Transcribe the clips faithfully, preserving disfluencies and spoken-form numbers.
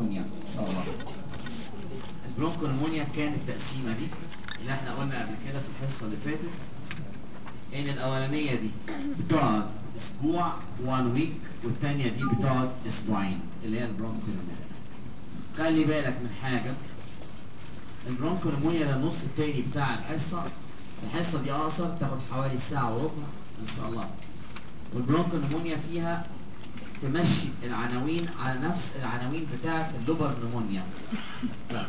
نمونيا ان شاء الله. البرونكو نمونيا كانت التقسيمه دي اللي احنا قلنا قبل كده في الحصه اللي فاتت، ان الاولانيه دي بتقعد اسبوع وان ويك، والثانيه دي بتقعد اسبوعين اللي هي البرونكو نمونيا. خلي بالك من حاجه، البرونكو نمونيا ده النص التاني بتاع الحصه، الحصه دي اقصر تاخد حوالي ساعه وربع ان شاء الله، والبرونكو نمونيا فيها تمشي العناوين على نفس العناوين بتاعه اللوبر نمونيا. لا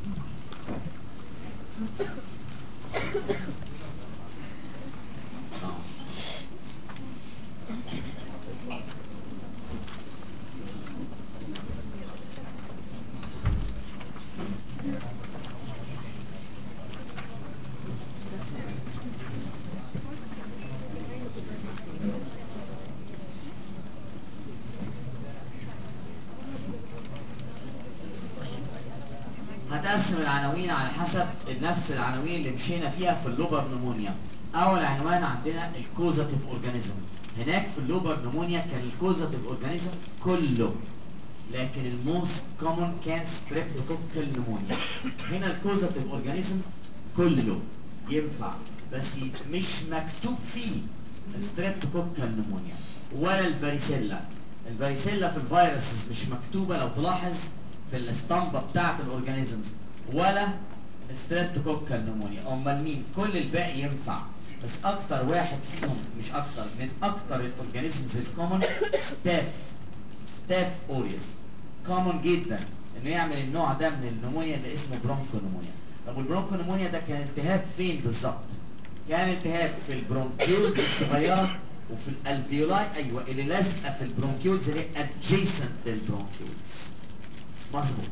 هتقسم العناوين على حسب نفس العناوين اللي مشينا فيها في اللوبر نمونيا. اول عنوان عندنا الكوزاتيف اورجانيزم. هناك في اللوبر نمونيا كان الكوزاتيف اورجانيزم كله، لكن الموست كومن كان ستريبتوكوكال نمونيا. هنا الكوزاتيف اورجانيزم كله ينفع، بس مش مكتوب فيه الستريبتوكوكال نمونيا ولا الفاريسيلا. الفاريسيلا في الفيروسز مش مكتوبه لو تلاحظ في الاسطمبه بتاعت الاورجانيزمز، ولا الستريبتوكوكال نمونيا. امال مين؟ كل الباقي ينفع، بس اكتر واحد فيهم مش اكتر من اكتر الاورجانيزمز الكومن ستاف ستاف اوريوس. كومن جدا انه يعمل النوع ده من النمونيا اللي اسمه برونكو نمونيا. طب البرونكو نمونيا ده كان التهاب فين بالظبط؟ كان التهاب في البرونكيولز الصغيره وفي الالفيولاي، ايوه اللي لازقه في البرونكيولز اللي هي ادجيسنت للبرونكيولز. مظبوط.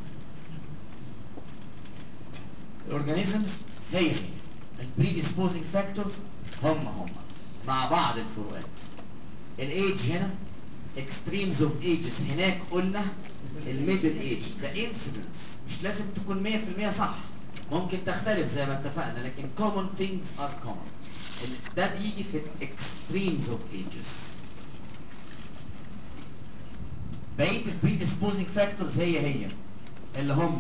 الاورجانيزمز هي هي، البريديسبوزنج فاكتورز هم هم، مع بعض الفروقات. الايدج هنا اكستريمز اوف ايجز، هناك قلنا الميدل ايج. ده انسيدنس مش لازم تكون مية في المية صح، ممكن تختلف زي ما اتفقنا، لكن common things are common. ده بيجي في الاكستريمز اوف ايجز. بقيه البريديسبوزنج فاكتورز هي هي، اللي هم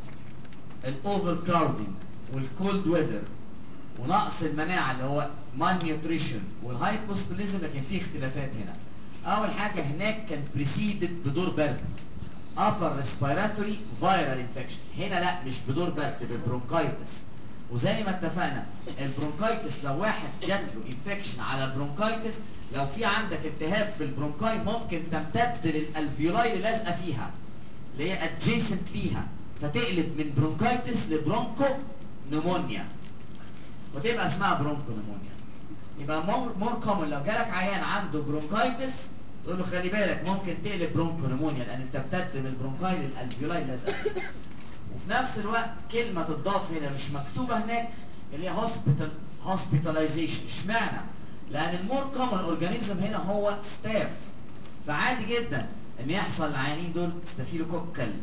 الاوفر كراودنج والكولد ويذر ونقص المناعه اللي هو مال نيوتريشن والهايبوسبليزم، لكن في اختلافات هنا. اول حاجه هناك كان بريسيدد بدور برد، upper respiratory viral infection. هنا لا، مش بدور برد، ببرونكايتس. وزي ما اتفقنا البرونكايتس لو واحد جات له انفكشن على برونكايتس، لو في عندك التهاب في البرونكاي ممكن تمتد للالفيولاي اللي لازقه فيها اللي هي ادجيسنت ليها، فتقلب من برونكايتس لبرونكو نمونيا وتبقى اسمها برونكو نمونيا. يبقى مور مور كومن لو جالك عيان عنده برونكايتس تقول له خلي بالك ممكن تقلب برونكو نمونيا، لان تمتد من البرونكاي للالفيولاي اللازقه. وفي نفس الوقت كلمه تضاف هنا مش مكتوبه هناك اللي هي هوسبيتال هوسبيتاليزيشن. اشمعنى؟ لان المور كومن اورجانيزم هنا هو ستاف، فعادي جدا ان يحصل العيانين دول ستافيلوكوكال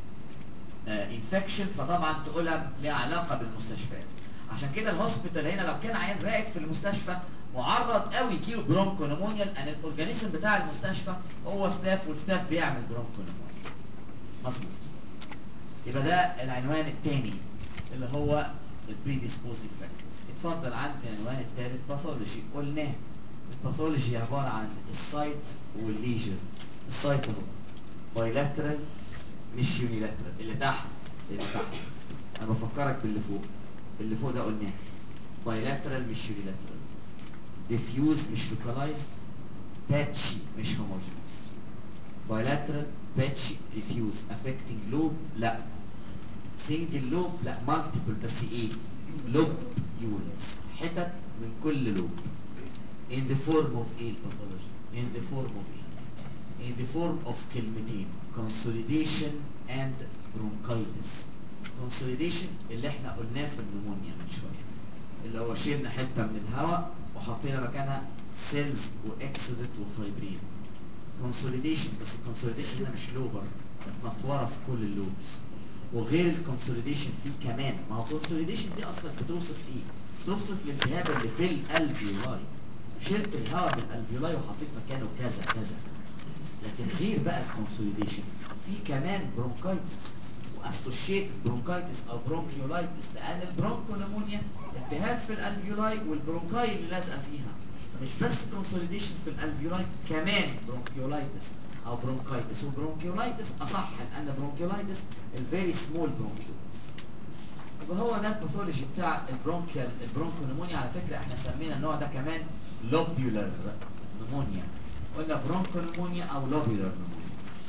انفكشن، فطبعا تقولها ليها علاقه بالمستشفيات. عشان كده الهوسبيتال هنا لو كان عيان راقد في المستشفى معرض قوي يجيله برونكو نمونيا، لان الاورجانيزم بتاع المستشفى هو ستاف، والستاف بيعمل برونكو نمونيا. مظبوط. يبقى ده العنوان الثاني اللي هو البريديسبوزنج فاكتورز. اتفضل عندي العنوان الثالث باثولوجي. قلناه الباثولوجي عباره عن السايت والليجن. السايت اهو بايلاترال مش يونيلاترال، اللي تحت اللي تحت انا بفكرك باللي فوق. اللي فوق ده قلناه بايلاترال مش يونيلاترال، ديفيوز مش لوكالايزد، باتشي مش هوموجينوس. بايلاترال باتشي ديفيوز افكتنج لوب لا، سنجل لوب لا، مالتيبل بس ايه؟ لوب يولز، حتت من كل لوب. in the form of ايه الباثولوجي؟ in the form of ايه؟ in the form of كلمتين consolidation and bronchitis. consolidation اللي احنا قلناه في النمونيا من شويه، اللي هو شلنا حته من الهواء وحطينا مكانها سيلز واكسودت وفايبرين. consolidation، بس الكونسوليديشن هنا مش لوبر، متنطوره في كل اللوبس. وغير الكونسوليديشن في كمان، ما هو الكونسوليديشن دي اصلا بتوصف ايه؟ توصف الالتهاب اللي في الالفيولاي. شلت الهواء من الالفيولاي وحطيت مكانه كذا كذا. لكن غير بقى الكونسوليديشن في كمان برونكايتس واسوشيتد برونكايتس او برونكيولايتس، لان البرونكونيمونيا التهاب في الالفيولاي والبرونكاي اللي لازقه فيها. مش بس كونسوليديشن في الالفيولاي، كمان برونكيولايتس او برونكايتس. وبرونكيولايتس اصح لان برونكيولايتس الفيري سمول برونكيولز. يبقى هو ده الباثولوجي بتاع البرونكيال البرونكونيمونيا. على فكره احنا سمينا النوع ده كمان لوبيولار نمونيا، قلنا برونكونيمونيا او لوبيولار نمونيا.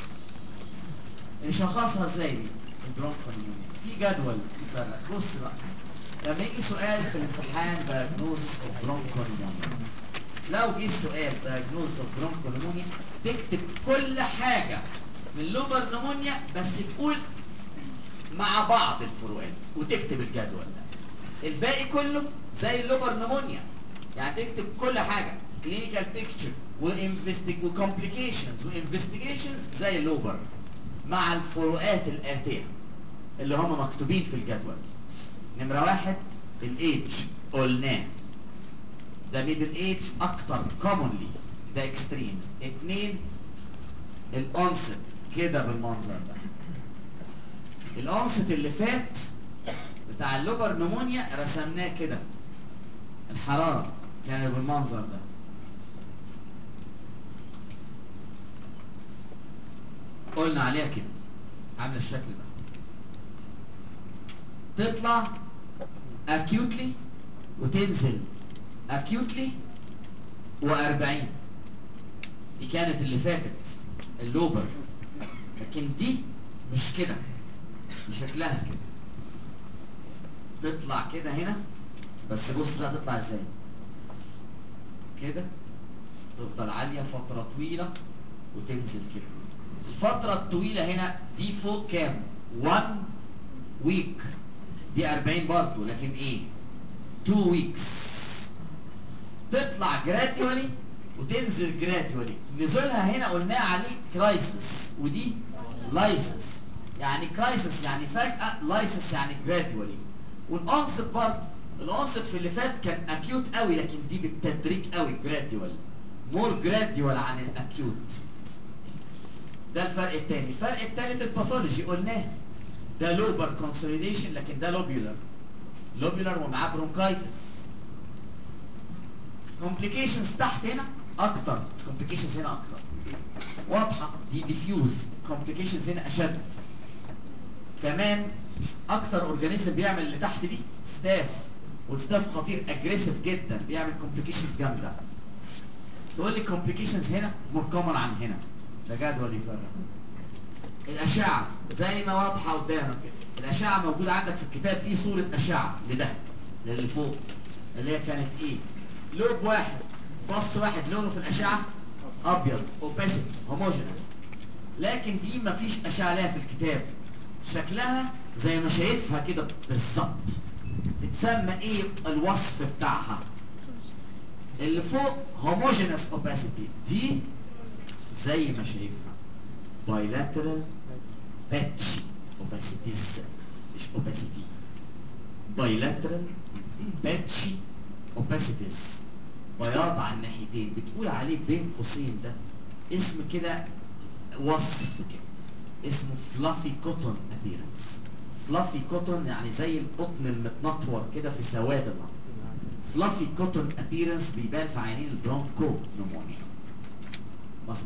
نشخصها ازاي دي البرونكونيمونيا؟ في جدول يفرق. بص بقى، لما يجي سؤال في الامتحان diagnosis of bronchopneumonia، لو جه السؤال diagnosis of bronchopneumonia تكتب كل حاجه من لوبر نمونيا بس تقول مع بعض الفروقات وتكتب الجدول ده. الباقي كله زي اللوبر نمونيا، يعني تكتب كل حاجه كلينيكال بيكتشر وكومبليكيشنز وانفستيجيشنز زي اللوبر مع الفروقات الاتيه اللي هم مكتوبين في الجدول. نمره واحد الايدج قلناه، ده ميدل ايج اكتر كومونلي، ده اكستريمز. اتنين الانست كده بالمنظر ده. الانست اللي فات بتاع اللوبر نمونيا رسمناه كده، الحراره كان بالمنظر ده. قلنا عليها كده عامله الشكل ده، تطلع acutely وتنزل acutely وأربعين. دي كانت اللي فاتت اللوبر، لكن دي مش كده، دي شكلها كده تطلع كده هنا. بس بص بقى تطلع ازاي كده، تفضل عاليه فتره طويله وتنزل كده. الفتره الطويله هنا دي فوق كام؟ واحد ويك، دي أربعين برضه، لكن ايه؟ اتنين ويكس. تطلع جراديولي وتنزل جراديولي. نزولها هنا قلناها عليه كرايسس، ودي لايسس. يعني كرايسس يعني فجأة، لايسس يعني جراديولي. والانست برضه، الانست في اللي فات كان اكيوت قوي، لكن دي بالتدريج قوي جراديوال، مور جراديوال عن الاكيوت. ده الفرق الثاني. الفرق الثالث الباثولوجي قلناه، ده لوبر كونسوليديشن لكن ده لوبيولار، لوبيولار ومعاه برونكايتس. كومبليكيشنز تحت هنا اكتر، كومبليكيشنز هنا اكتر واضحه، دي ديفيوز. كومبليكيشنز هنا اشد كمان. اكتر اورجانيزم بيعمل اللي تحت دي ستاف، والستاف خطير اجريسيف جدا، بيعمل كومبليكيشنز جامده. تقول لي كومبليكيشنز هنا مور كومن عن هنا، ده جدول يفرق. الاشعه زي ما واضحه قدامك كده، الاشعه موجوده عندك في الكتاب، في صوره اشعه لده للي فوق اللي هي كانت ايه؟ لوب واحد، فص واحد لونه في الاشعه ابيض، اوباسيتي هوموجينس. لكن دي مفيش اشعه ليها في الكتاب، شكلها زي ما شايفها كده بالظبط. تتسمى ايه الوصف بتاعها؟ اللي فوق هوموجينس اوباسيتي، دي زي ما شايفها بايلاترال باتشي اوباسيتيز، مش اوباسيتي، بايلاترال باتشي اوباسيتيز، بياض على الناحيتين. بتقول عليه بين قوسين ده اسم كده، وصف كده اسمه فلافي كوتون ابيرنس. فلافي كوتون يعني زي القطن المتنطور كده في سواد الارض. فلافي كوتون ابيرنس بيبان في عينين البرونكو نمونيا مثلا.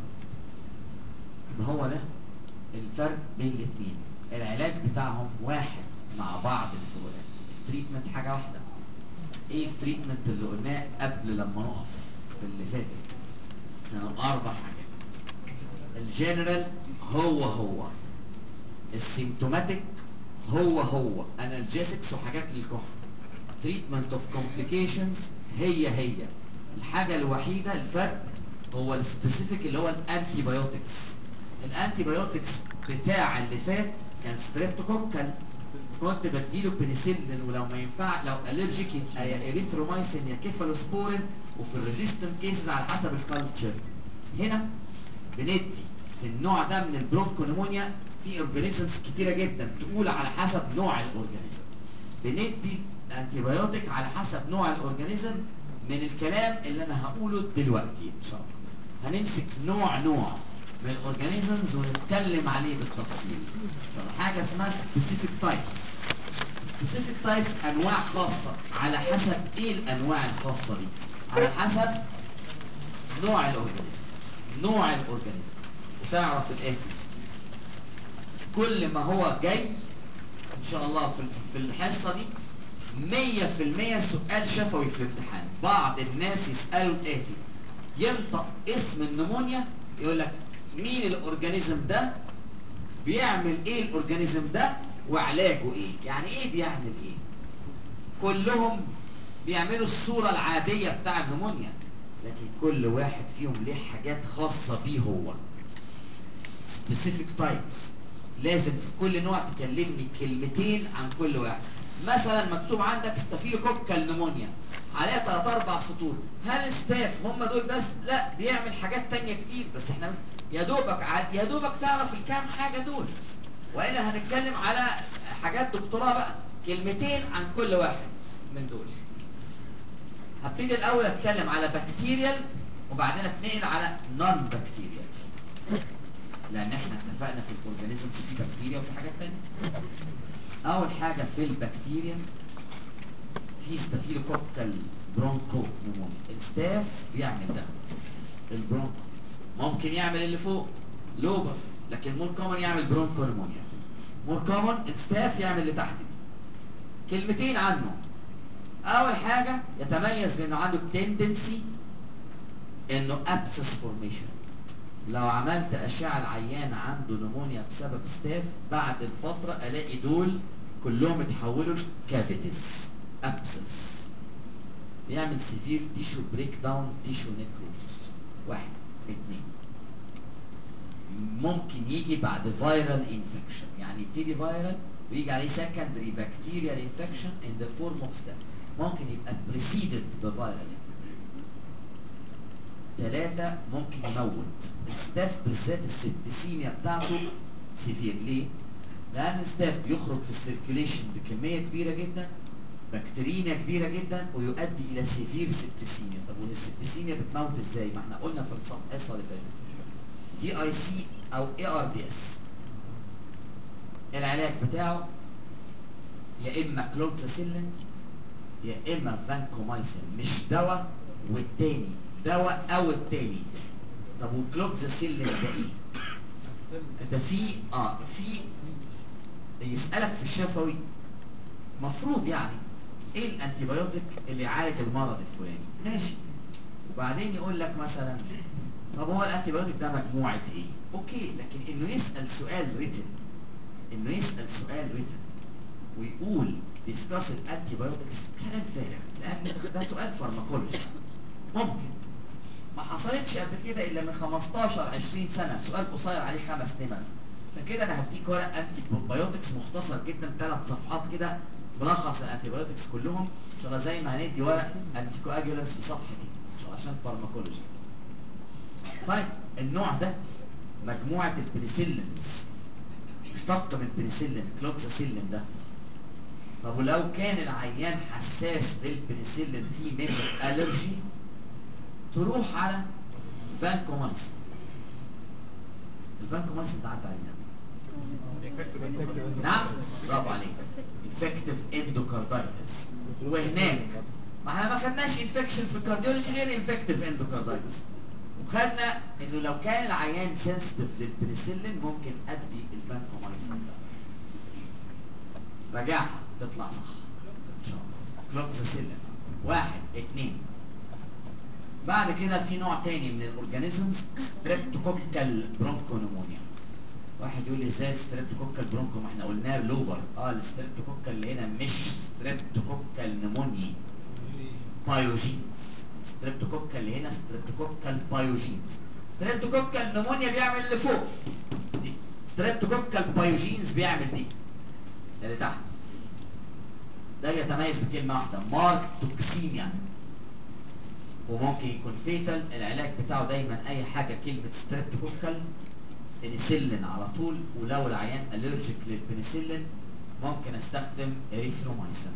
هو ده الفرق بين الاثنين. العلاج بتاعهم واحد مع بعض الفروقات. التريتمنت حاجه واحده. ايه التريتمنت اللي قلناه قبل لما نقف في اللي فاتت؟ كانوا اربع حاجات. الجنرال هو هو، السيمتوماتيك هو هو، انالجيسكس وحاجات للكحه. تريتمنت اوف كومبليكيشنز هي هي. الحاجه الوحيده الفرق هو السبيسيفيك اللي هو الانتي بايوتكس. الانتي بايوتكس بتاع اللي فات كان ستريبتوكوكال، كنت بديله بنسلين، ولو ما ينفع لو الرجيك يبقى يا اريثرومايسين يا كيفالوسبورين، وفي الريزيستنت كيسز على حسب الكالتشر. هنا بندي في النوع ده من البرونكونيمونيا في اورجانيزمز كتيره جدا، تقول على حسب نوع الاورجانيزم. بندي انتي بايوتيك على حسب نوع الاورجانيزم. من الكلام اللي انا هقوله دلوقتي ان شاء الله هنمسك نوع نوع من الاورجانيزمز ونتكلم عليه بالتفصيل. حاجه اسمها سبيسيفيك تايبس. سبيسيفيك تايبس انواع خاصه، على حسب ايه الانواع الخاصه دي؟ على حسب نوع الاورجانيزم. نوع الاورجانيزم وتعرف الاتي، كل ما هو جاي ان شاء الله في في الحصه دي مية في المية سؤال شفوي في الامتحان. بعض الناس يسالوا الاتي، ينطق اسم النمونيا يقول لك مين الاورجانيزم ده، بيعمل ايه الاورجانيزم ده، وعلاجه ايه. يعني ايه بيعمل ايه؟ كلهم بيعملوا الصوره العاديه بتاع النمونيا، لكن كل واحد فيهم ليه حاجات خاصه بيه هو. specific types. لازم في كل نوع تكلمني كلمتين عن كل واحد. مثلا مكتوب عندك ستافيلوكوكال نمونيا، عليها ثلاث اربع سطور. هل ستاف هم دول بس؟ لا، بيعمل حاجات تانية كتير، بس احنا يا دوبك يا دوبك تعرف الكام حاجه دول، والا هنتكلم على حاجات دكتوراه بقى. كلمتين عن كل واحد من دول. هبتدي الاول اتكلم على بكتيريال وبعدين اتنقل على نون بكتيريال، لان احنا اتفقنا في الاورجانيزمز في بكتيريا وفي حاجات تانية. اول حاجه في البكتيريا في ستافيلوكوكال برونكو نمونيا. الستاف بيعمل ده، البرونكو ممكن يعمل اللي فوق لوبر، لكن مور كومن يعمل برونكو نمونيا. مور كومن الستاف يعمل اللي تحت دي. كلمتين عنه. اول حاجه يتميز بانه عنده تندنسي انه ابسس فورميشن. لو عملت اشعه العيان عنده نمونيا بسبب ستاف، بعد الفتره الاقي دول كلهم اتحولوا لكافيتيز ابسس. بيعمل سيفير تيشو بريك داون، تيشو نيكروزس. واحد اتنين، ممكن يجي بعد فيرال انفكشن، يعني يبتدي فيرال ويجي عليه سكندري بكتيريال انفكشن ان ذا فورم اوف ستاف. ممكن يبقى بريسيدد بفيرال انفكشن. ثلاثة، ممكن يموت. الستاف بالذات السبتسيميا بتاعته سيفير. ليه؟ لأن الستاف بيخرج في السيركيوليشن بكمية كبيرة جدا، بكتيريا كبيرة جدا، ويؤدي إلى سيفير سبتسيميا. طب والسبتسيميا بتموت ازاي؟ ما احنا قلنا في الحصة اللي فاتت تي اي سي أو اي ار دي اس. العلاج بتاعه يا إما كلوكساسيلين يا إما فانكومايسين. مش دواء والتاني، دواء أو التاني. طب وكلوكساسيلين ده ايه؟ انت في اه في يسألك في الشفوي مفروض يعني ايه الانتيبيوتيك اللي يعالج المرض الفلاني؟ ماشي. وبعدين يقول لك مثلا طب هو الانتيبيوتيك ده مجموعة ايه؟ اوكي، لكن انه يسأل سؤال ريتن، انه يسأل سؤال ريتن ويقول ديسكاس الانتيبيوتكس، كلام فارغ، لان ده سؤال فارماكولوجي. ممكن ما حصلتش قبل كده الا من خمستاشر عشرين سنه، سؤال قصير عليه خمس نمر. عشان كده انا هديك ورق انتي بايوتكس مختصر جدا، ثلاث صفحات كده، ملخص الانتي بايوتكس كلهم ان شاء الله، زي ما هندي ورق انتي كواجولانس بصفحتين ان شاء الله عشان فارماكولوجي. طيب النوع ده مجموعه البنسلينز، مشتق من البنسلين كلوكساسيلين ده. طب ولو كان العيان حساس للبنسلين، فيه منه الرجي، تروح على فانكومايسين. الفانكومايسين ده عدى علينا. نعم، برافو عليك. انفكتيف اندوكاردايتس. وهناك ما احنا ما خدناش انفكشن في الكارديولوجي غير انفكتيف اندوكاردايتس، وخدنا انه لو كان العيان سنسيتيف للبنسلين ممكن ادي الفانكومايسين ده. راجعها تطلع صح ان شاء الله. كلوكساسيلين. واحد اتنين. بعد كده في نوع تاني من الاورجانيزمز، ستريبتوكوكال برونكونومونيا. واحد يقول لي ازاي ستريبتوكوكال برونكو؟ ما احنا قلناه لوبر. اه الستريبتوكوكال اللي هنا مش ستريبتوكوكال نمونيا، بايوجينز. الستريبتوكوكال اللي هنا ستريبتوكوكال بايوجينز. ستريبتوكوكال نمونيا بيعمل اللي فوق دي، ستريبتوكوكال بايوجينز بيعمل دي اللي تحت. ده يتميز بكلمه واحده، مارك توكسيميا، وممكن يكون فيتال. العلاج بتاعه دايما اي حاجه كلمه ستريبتوكوكال بنسلين على طول، ولو العيان الرجيك للبنسلين ممكن استخدم اريثرومايسين.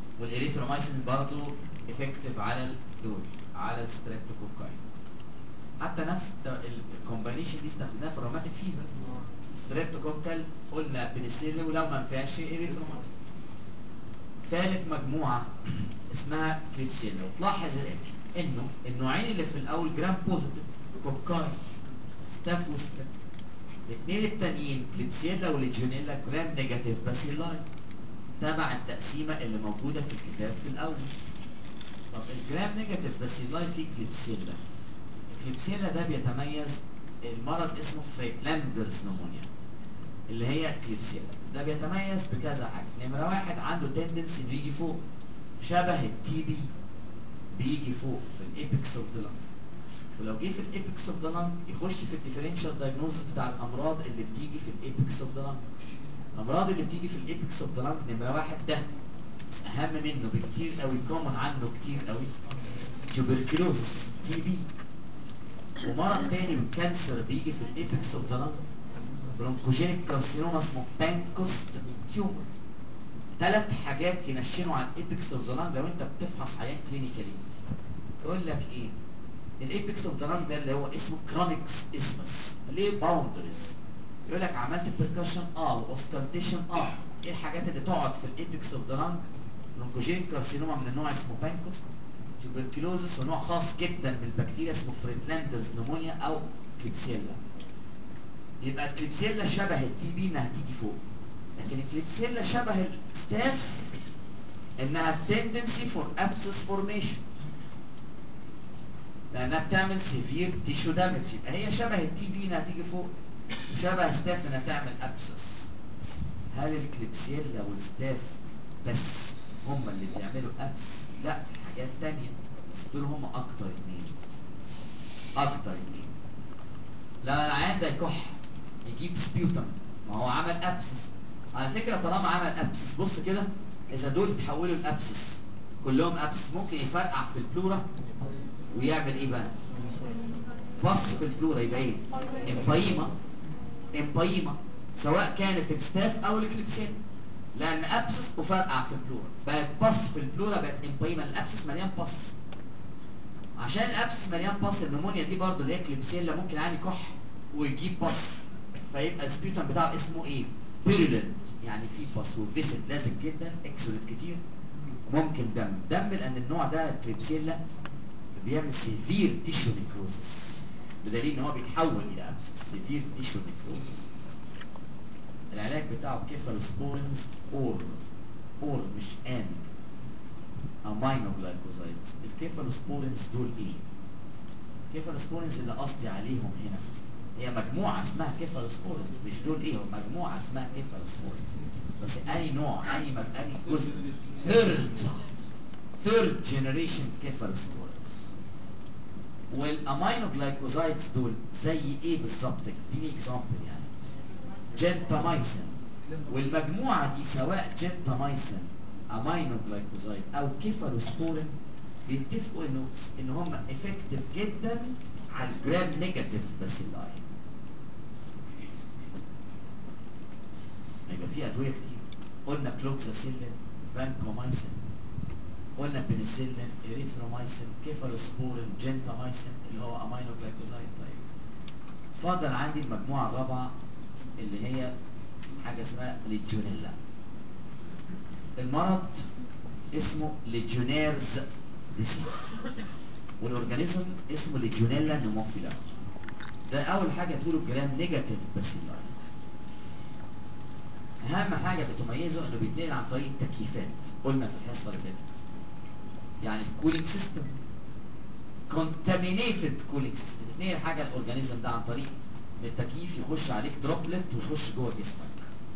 والاريثرومايسين برضو افكتيف على دول، على الستريبتوكوكاي. حتى نفس الكومباينيشن دي استخدمناها في الروماتيك فيفر. ستريبتوكوكال قلنا بنسلين، ولو ما نفعش اريثرومايسين. ثالث مجموعه اسمها كليبسيلا. وتلاحظ الاتي انه النوعين اللي في الاول جرام بوزيتيف كوكاي ستاف وستريب، الاثنين التانيين كليبسيلا وليجيونيلا جرام نيجاتيف باسيلاي، تبع التقسيمه اللي موجوده في الكتاب في الاول. طب الجرام نيجاتيف باسيلاي فيه كليبسيلا. الكليبسيلا ده بيتميز، المرض اسمه فريدلاندرز نمونيا اللي هي كليبسيلا. ده بيتميز بكذا حاجه. نمره واحد عنده تندنسي انه يجي فوق، شبه التي بي، بيجي فوق في الابيكس اوف ذا لانج. ولو جه في الابيكس اوف ذا لانج يخش في الديفرنشال دايجنوز بتاع الامراض اللي بتيجي في الابيكس اوف ذا لانج. الامراض اللي بتيجي في الابيكس اوف ذا لانج نمره واحد ده، بس اهم منه بكتير قوي، كومن عنه كتير قوي، تيوبركلوزس تي بي. ومرض تاني بالكانسر بيجي في الابيكس اوف ذا لانج، برونكوجينيك كارسينوما اسمه بانكوست تيومر. ثلاث حاجات ينشنوا على الابيكس اوف ذا لانج لو انت بتفحص عيان كلينيكالي. يقول لك ايه؟ الابيكس اوف ذا لانج ده اللي هو اسمه كرونيكس اسمس، ليه باوندرز؟ يقول لك عملت بيركشن اه واوسكالتيشن اه. ايه الحاجات اللي تقعد في الابيكس اوف ذا لانج؟ برونكوجينيك كارسينوما من النوع اسمه بانكوست، تيوبركلوزس ونوع خاص جدا من البكتيريا اسمه فريدلاندرز نمونيا او كليبسيلا. يبقى الكليبسيلا شبه التي بي انها تيجي فوق، لكن الكليبسيلا شبه الستاف انها تندنسي فور ابسس فورميشن، لانها بتعمل سيفير تيشو دامج. يبقى هي شبه التي بي انها تيجي فوق، وشبه ستاف انها تعمل ابسس. هل الكليبسيلا والستاف بس هم اللي بيعملوا ابس؟ لا، حاجات تانية، بس دول هم اكتر اتنين. اكتر اتنين. لما العيان ده يكح يجيب سبيوتم، ما هو عمل ابسس. على فكره طالما عمل ابسس، بص كده، اذا دول اتحولوا لابسس كلهم ابسس، ممكن يفرقع في البلورا ويعمل ايه بقى؟ بص في البلورا، يبقى ايه؟ امبايما. امبايما سواء كانت الستاف او الكليبسين، لان ابسس وفرقع في البلورا بقت بص في البلورا، بقت امبايما. الابسس مليان بص. عشان الابسس مليان بص، النمونيا دي برضو اللي هي كليبسيلا ممكن عادي كح ويجيب بص، فيبقى السبيوتم بتاعه اسمه ايه؟ بيرولنت، يعني فيه بص وفيسد لازق جدا، اكسوليت كتير، ممكن دم. دم لان النوع ده الكليبسيلا بيعمل سيفير تيشو نيكروزس، بدليل ان هو بيتحول الى ابسس. سيفير تيشو نيكروزس. العلاج بتاعه كيفالوسبورينز اور اور مش اند امينو جلايكوزايدز. الكيفالوسبورينز دول ايه؟ كيفالوسبورينز اللي قصدي عليهم هنا هي مجموعه اسمها كيفالوسبورينز، مش دول ايه، مجموعه اسمها كيفالوسبورينز. بس اني نوع، اني مج... اني جزء، ثيرد ثيرد جنريشن كيفالوسبورينز. والامينو جلايكوزايدز دول زي ايه بالظبط؟ اديني اكزامبل يعني. جنتامايسين. والمجموعه دي سواء جنتامايسين، امينو جلايكوزايد او كيفالوسبورين، بيتفقوا انه ان هم افكتيف جدا على الجرام نيجاتيف باسيلاي. يبقى في ادويه كتير، قلنا كلوكساسيلين، فانكومايسين، قلنا بنسلين، اريثرومايسين، كيفالوسبورين، جنتامايسين اللي هو امينو جلايكوزايد. طيب فاضل عندي المجموعه الرابعه اللي هي حاجه اسمها ليجيونيلا. المرض اسمه ليجيونيرز ديسيس، والاورجانيزم اسمه ليجيونيلا نوموفيلا. ده اول حاجه تقوله جرام نيجاتيف باسيلاي. اهم حاجه بتميزه انه بيتنقل عن طريق التكييفات، قلنا في الحصه اللي فاتت، يعني الكولينج سيستم، كونتامينيتد كولينج سيستم. يتنقل حاجه الاورجانيزم ده عن طريق من التكييف، يخش عليك دروبلت ويخش جوه جسمك.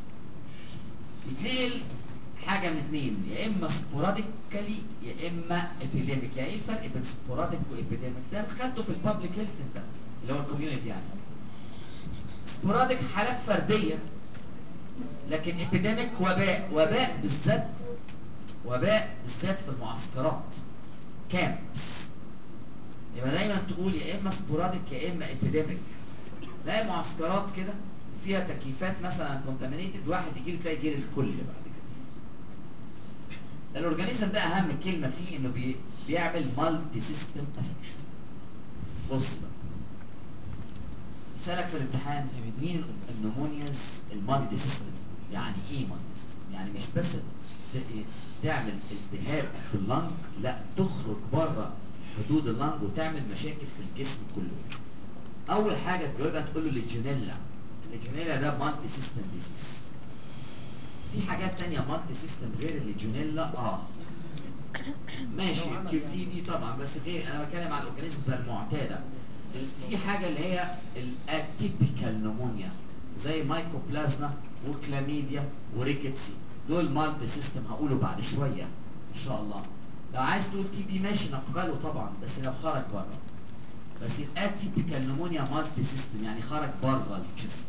يتنقل حاجه من اثنين، يا اما سبوراديكالي يا اما ابيديميك. يعني ايه الفرق بين سبوراديك وابيديميك؟ ده خدته في البابليك هيلث انت، اللي هو الكوميونتي يعني. سبوراديك حالات فرديه، لكن ابيديميك وباء. وباء بالذات، وباء بالذات في المعسكرات، كامبس. يبقى دايما تقول يا اما سبوراديك يا اما ابيديميك. تلاقي معسكرات كده فيها تكييفات مثلا كونتامينيتد، واحد يجي له تلاقي جيل الكل بعد كده. الاورجانيزم ده اهم كلمه فيه انه بي بيعمل مالتي سيستم افكشن. بص بقى، سألك في الامتحان مين النمونياز المالتي سيستم؟ يعني ايه مالتي سيستم؟ يعني مش بس ت- تعمل التهاب في اللنج، لا تخرج بره حدود اللنج وتعمل مشاكل في الجسم كله. اول حاجه تجاوبها تقول له ليجونيلا. الليجونيلا ده مالتي سيستم ديزيز. في حاجات تانية مالتي سيستم غير الليجونيلا؟ اه ماشي، كيو تي بي طبعا، بس غير، انا بتكلم على الاورجانيزمز المعتاده. ال- في حاجه اللي هي الاتيبيكال نمونيا زي مايكوبلازما وكلاميديا وريكيتسي، دول مالتي سيستم هقوله بعد شويه ان شاء الله. لو عايز تقول تي بي ماشي نقبله طبعا، بس لو خرج بره. بس الاتيبيكال نمونيا مالتي سيستم يعني خرج بره الجست.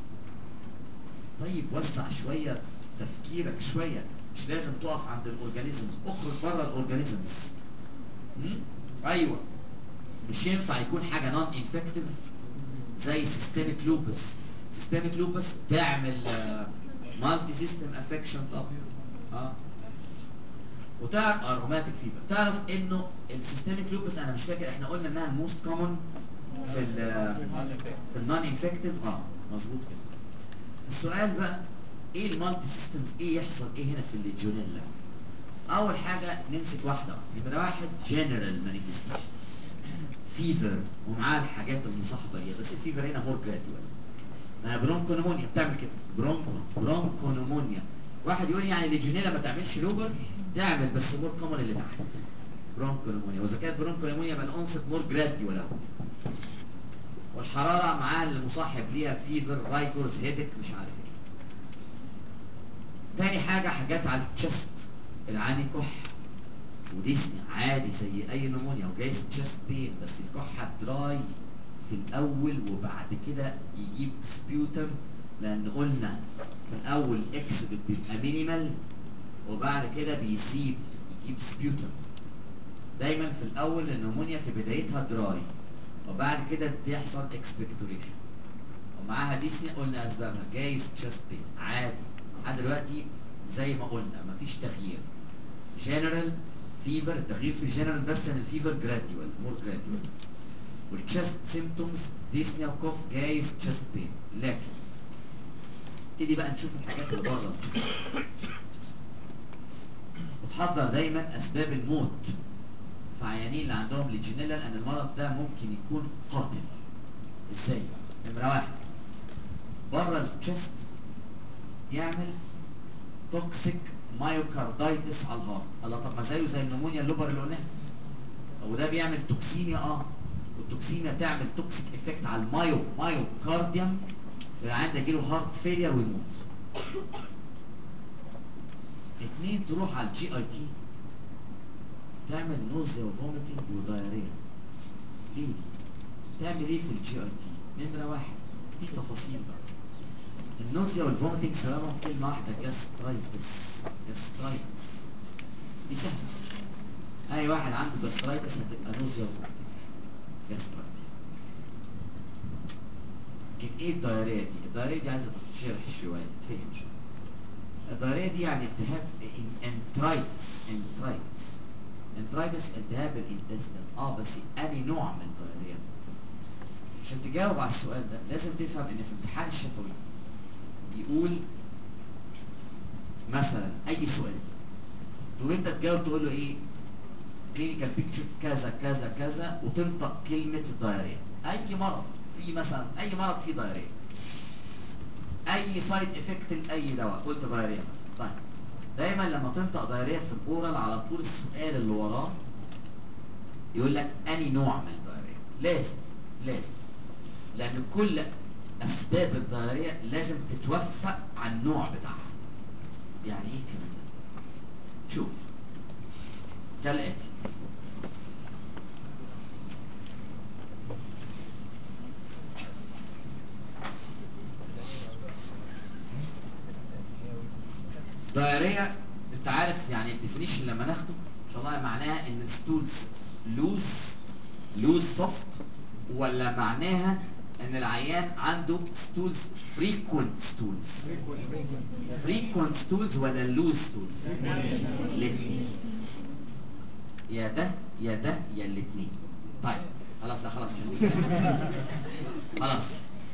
طيب وسع شويه تفكيرك شويه، مش لازم تقف عند الاورجانيزمز، اخرج بره الاورجانيزمز. ايوه، مش ينفع يكون حاجه نون انفكتيف زي سيستميك لوبس. سيستميك لوبس تعمل مالتي سيستم افكشن طبعا. اه وتعرف اه روماتيك فيبر، تعرف انه السيستميك لوبس، انا مش فاكر احنا قلنا انها الموست كومن في ال في النون انفكتيف. اه مظبوط كده. السؤال بقى ايه المالتي سيستمز، ايه يحصل ايه هنا في الليجونيلا؟ اول حاجه نمسك واحده نمره واحد جنرال مانيفستيشنز، فيفر ومعاه الحاجات المصاحبه ليها، بس الفيفر هنا مور جراديوال. ما برونكو نمونيا بتعمل كده، برونكو برونكو نمونيا. واحد يقول يعني الليجونيلا ما تعملش لوبر، تعمل بس مور كومن اللي تحت برونكو نمونيا، واذا كانت برونكو نمونيا يبقى الانست مور جراديوال اهو. والحراره معاها اللي مصاحب ليها فيفر رايكورز هيدك مش عارف ايه. تاني حاجه حاجات على التشست، العاني كح وديسني عادي زي اي نمونيا وجايز تشست بين، بس الكحه دراي في الاول وبعد كده يجيب سبيوتم، لان قلنا في الاول اكسبت بيبقى مينيمال وبعد كده بيزيد يجيب سبيوتم. دايما في الاول النمونيا في بدايتها دراي وبعد كده تحصل اكسبكتوريشن ومعاها ديسني. قلنا اسبابها جايز تشست بين عادي لحد دلوقتي زي ما قلنا مفيش تغيير. جنرال فيفر، التغيير في الجنرال بس ان الفيفر جراديوال مور جراديوال. والتشست سيمبتومز ديسنيا وكوف جايز تشست بين. لكن نبتدي بقى نشوف الحاجات اللي بره التشست. وتحضر دايما اسباب الموت في عيانين اللي عندهم ليجينيلا، لان المرض ده ممكن يكون قاتل. ازاي بقى؟ نمره واحد بره التشست يعمل توكسيك مايوكاردايتس على الهارت. الله، طب ما زيه زي النمونيا اللوبر اللي قلناها، وده بيعمل توكسيميا. اه والتوكسيميا تعمل توكسيك افكت على المايو مايو كارديوم، العيان ده يجيله هارت فيلير ويموت. اتنين تروح على الجي اي تي تعمل نوزيا وفوميتنج ودايريا. ليه دي؟ تعمل ايه في الجي اي تي؟ نمره واحد في تفاصيل بقى. النوزيا والفوميتنج سببهم كلمه واحده، جاسترايتس. جاسترايتس دي سهله، اي واحد عنده جاسترايتس هتبقى نوزيا وفوميتنج. جاسترايتس. لكن ايه الدايريه دي؟ الدايريه دي عايزه تتشرح شويه تتفهم شويه. الدايريه دي يعني التهاب انترايتس. انترايتس انترايتس التهاب الانتستين. اه بس اني نوع من الدايريه؟ عشان تجاوب على السؤال ده لازم تفهم ان في امتحان الشفوي بيقول مثلا اي سؤال تقوم انت تجاوب تقول له ايه كلينيكال بيكتشر كذا كذا كذا وتنطق كلمه الدايريه. اي مرض في مثلا اي مرض فيه دايريه، اي سايد افكت لاي دواء قلت دايريه مثلا. طيب دايما لما تنطق دايريه في الاورال على طول السؤال اللي وراه يقول لك اني نوع من الدايريه. لازم لازم لان كل اسباب الدايريه لازم تتوفق على النوع بتاعها. يعني ايه الكلام ده؟ شوف كالاتي. دايريه انت عارف يعني الديفينيشن لما ناخده ان شاء الله معناها ان الستولز لوز لوز سوفت، ولا معناها ان العيان عنده ستولز فريكوينت ستولز؟ فريكوينت ستولز ولا لوز ستولز؟ الاثنين، يا ده يا ده يا الاثنين. طيب خلاص لا خلاص كان في كلام. خلاص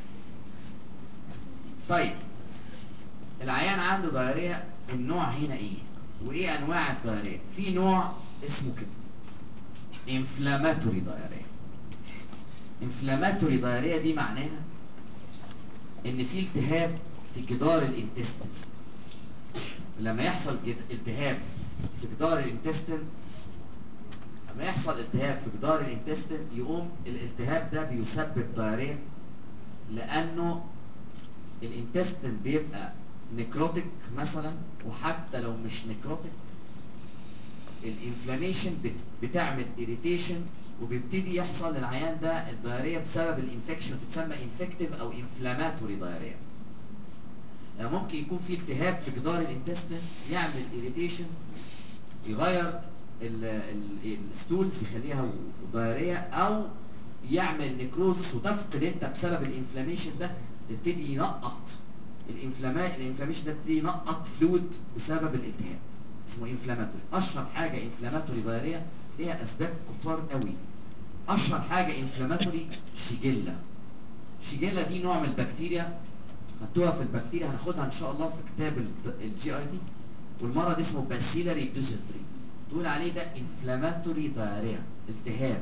طيب العيان عنده ضريرية، النوع هنا ايه؟ وايه انواع الضريرية؟ في نوع اسمه كده انفلاماتوري ضريرية. انفلاماتوري ضريرية دي معناها ان في التهاب في جدار الانتستين. لما يحصل التهاب في جدار الانتستين لما يحصل التهاب في جدار الانتستين يقوم الالتهاب ده بيسبب ضريرية، لانه الانتستين بيبقى نكروتيك مثلا، وحتى لو مش نكروتيك الانفلاميشن بت بتعمل اريتيشن، وبيبتدي يحصل للعيان ده الضريرية بسبب الانفكشن، تتسمى انفكتيف او انفلاماتوري ضريرية. يعني ممكن يكون في التهاب في جدار الانتستين يعمل اريتيشن، يغير الستولز يخليها ضريرية، او يعمل نكروزس وتفقد انت بسبب الانفلاميشن ده، تبتدي ينقط الانفلاما الانفلاميشن ده بيبتدي ينقط فلويد بسبب الالتهاب، اسمه انفلاماتوري. اشهر حاجه انفلاماتوري ضريرية ليها اسباب كتار قوي. اشهر حاجه انفلاماتوري شيجيلا. شيجيلا دي نوع من البكتيريا، خدتوها في البكتيريا، هناخدها ان شاء الله في كتاب الجي اي تي. والمرض اسمه باسيلاري ديزنتري، تقول عليه ده انفلاماتوري ضريرية، التهاب.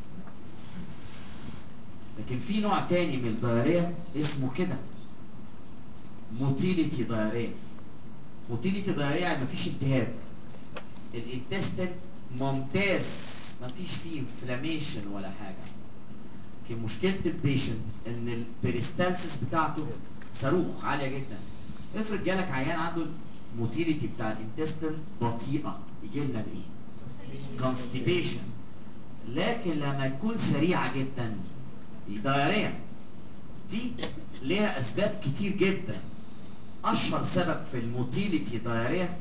لكن في نوع تاني من الضريرية اسمه كده موتيليتي ضريرية. موتيليتي ضريرية يعني مفيش التهاب، الانتستين ممتاز، مفيش فيه انفلاميشن ولا حاجة، لكن مشكلة البيشنت ان البريستالسيس بتاعته صاروخ عالية جدا. افرض جالك عيان عنده الموتيليتي بتاع الانتستين بطيئة، يجي لنا بايه؟ كونستيبيشن. لكن لما يكون سريعة جدا ضريرية. دي ليها اسباب كتير جدا. اشهر سبب في الموتيليتي ضريرية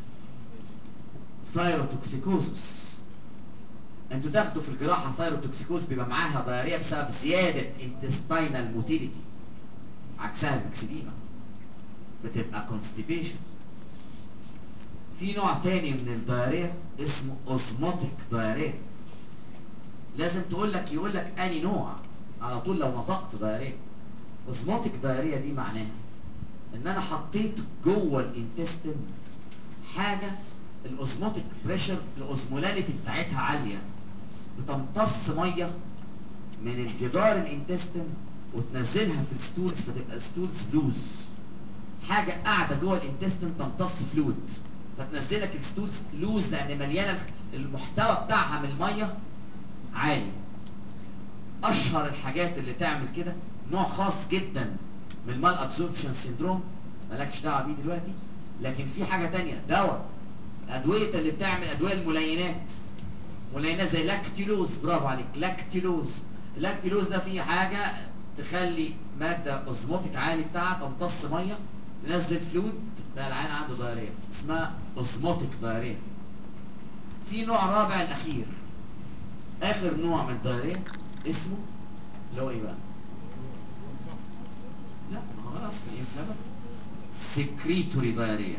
ثايروتوكسيكوزس. انتوا تاخدوا في الجراحه ثايروتوكسيكوز بيبقى معاها ضريرية بسبب زياده انتستينال موتيليتي، عكسها المكسديما بتبقى كونستيبيشن. في نوع تاني من الضريرية اسمه اوزموتيك ضريرية. لازم تقول لك يقول لك اني نوع على طول لو نطقت ضريرية. اوزموتيك ضريرية دي معناها ان انا حطيت جوه الانتستين حاجه الاوزموتيك بريشر، الاوزمولاليتي بتاعتها عاليه، بتمتص ميه من الجدار الانتستين وتنزلها في الستولز، فتبقى ستولز لوز. حاجه قاعده جوه الانتستين تمتص فلويد، فتنزلك الستولز لوز لان مليانه، المحتوى بتاعها من الميه عالي. اشهر الحاجات اللي تعمل كده نوع خاص جدا من المال ابسوربشن سيندروم، مالكش دعوه بيه دلوقتي. لكن في حاجه تانية، دواء ادويه اللي بتعمل ادويه الملينات، ملينات زي لاكتيلوز، برافو عليك، لاكتيلوز. اللاكتيلوز ده فيه حاجه تخلي ماده اوزموتيك عالي بتاعها تمتص ميه، تنزل فلويد، تبقى العين عنده ضريرية، اسمها اوزموتيك ضريرية. في نوع رابع الاخير، اخر نوع من الضريرية اسمه اللي هو ايه بقى؟ لا ما هو خلاص في الانفلامات سكريتوري ضريرية.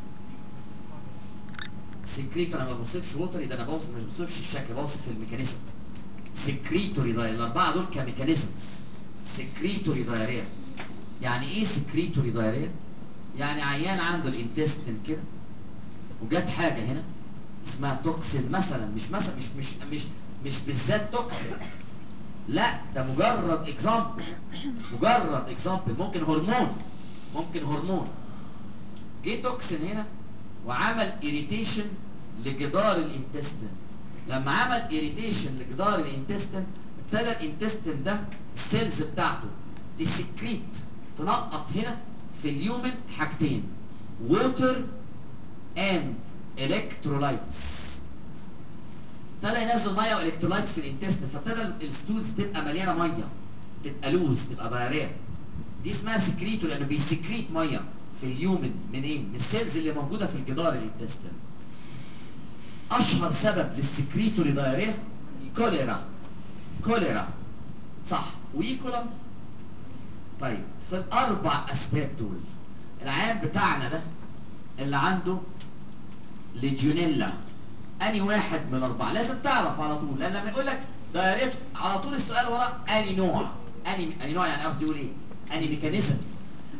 سكريتوري انا ما بوصفش ووتري، ده انا بوصف مش بوصفش الشكل، بوصف الميكانيزم. سكريتوري ضريرية، الاربعه دول كميكانيزمز. سكريتوري ضريرية يعني ايه؟ سكريتوري ضريرية يعني عيان عنده الانتستين كده وجت حاجه هنا اسمها توكسين مثلا، مش مثلا مش مش مش مش بالذات توكسين، لا ده مجرد اكزامبل، مجرد اكزامبل، ممكن هرمون، ممكن هرمون جه توكسين هنا وعمل اريتيشن لجدار الانتستين. لما عمل اريتيشن لجدار الانتستين ابتدى الانتستين ده السيلز بتاعته تسكريت، تنقط هنا في اليومن حاجتين، ووتر اند الكترولايتس. ابتدى ينزل ميه والكترولايتس في الانتستين، فابتدى الستولز تبقى مليانه ميه، تبقى لوز، تبقى ضريريه. دي اسمها سكريتو لانه بيسكريت ميه في اليومن منين؟ من السيلز اللي موجوده في الجدار الانتستين. اشهر سبب للسكريتوري ضريريه كوليرا. كوليرا صح، ويكولم. طيب في الاربع اسباب دول العيان بتاعنا ده اللي عنده ليجيونيلا اني واحد من الاربعه لازم تعرف على طول، لان لما يقول لك دايركت على طول السؤال وراه اني نوع، اني اني نوع يعني قصدي يقول ايه؟ اني ميكانيزم.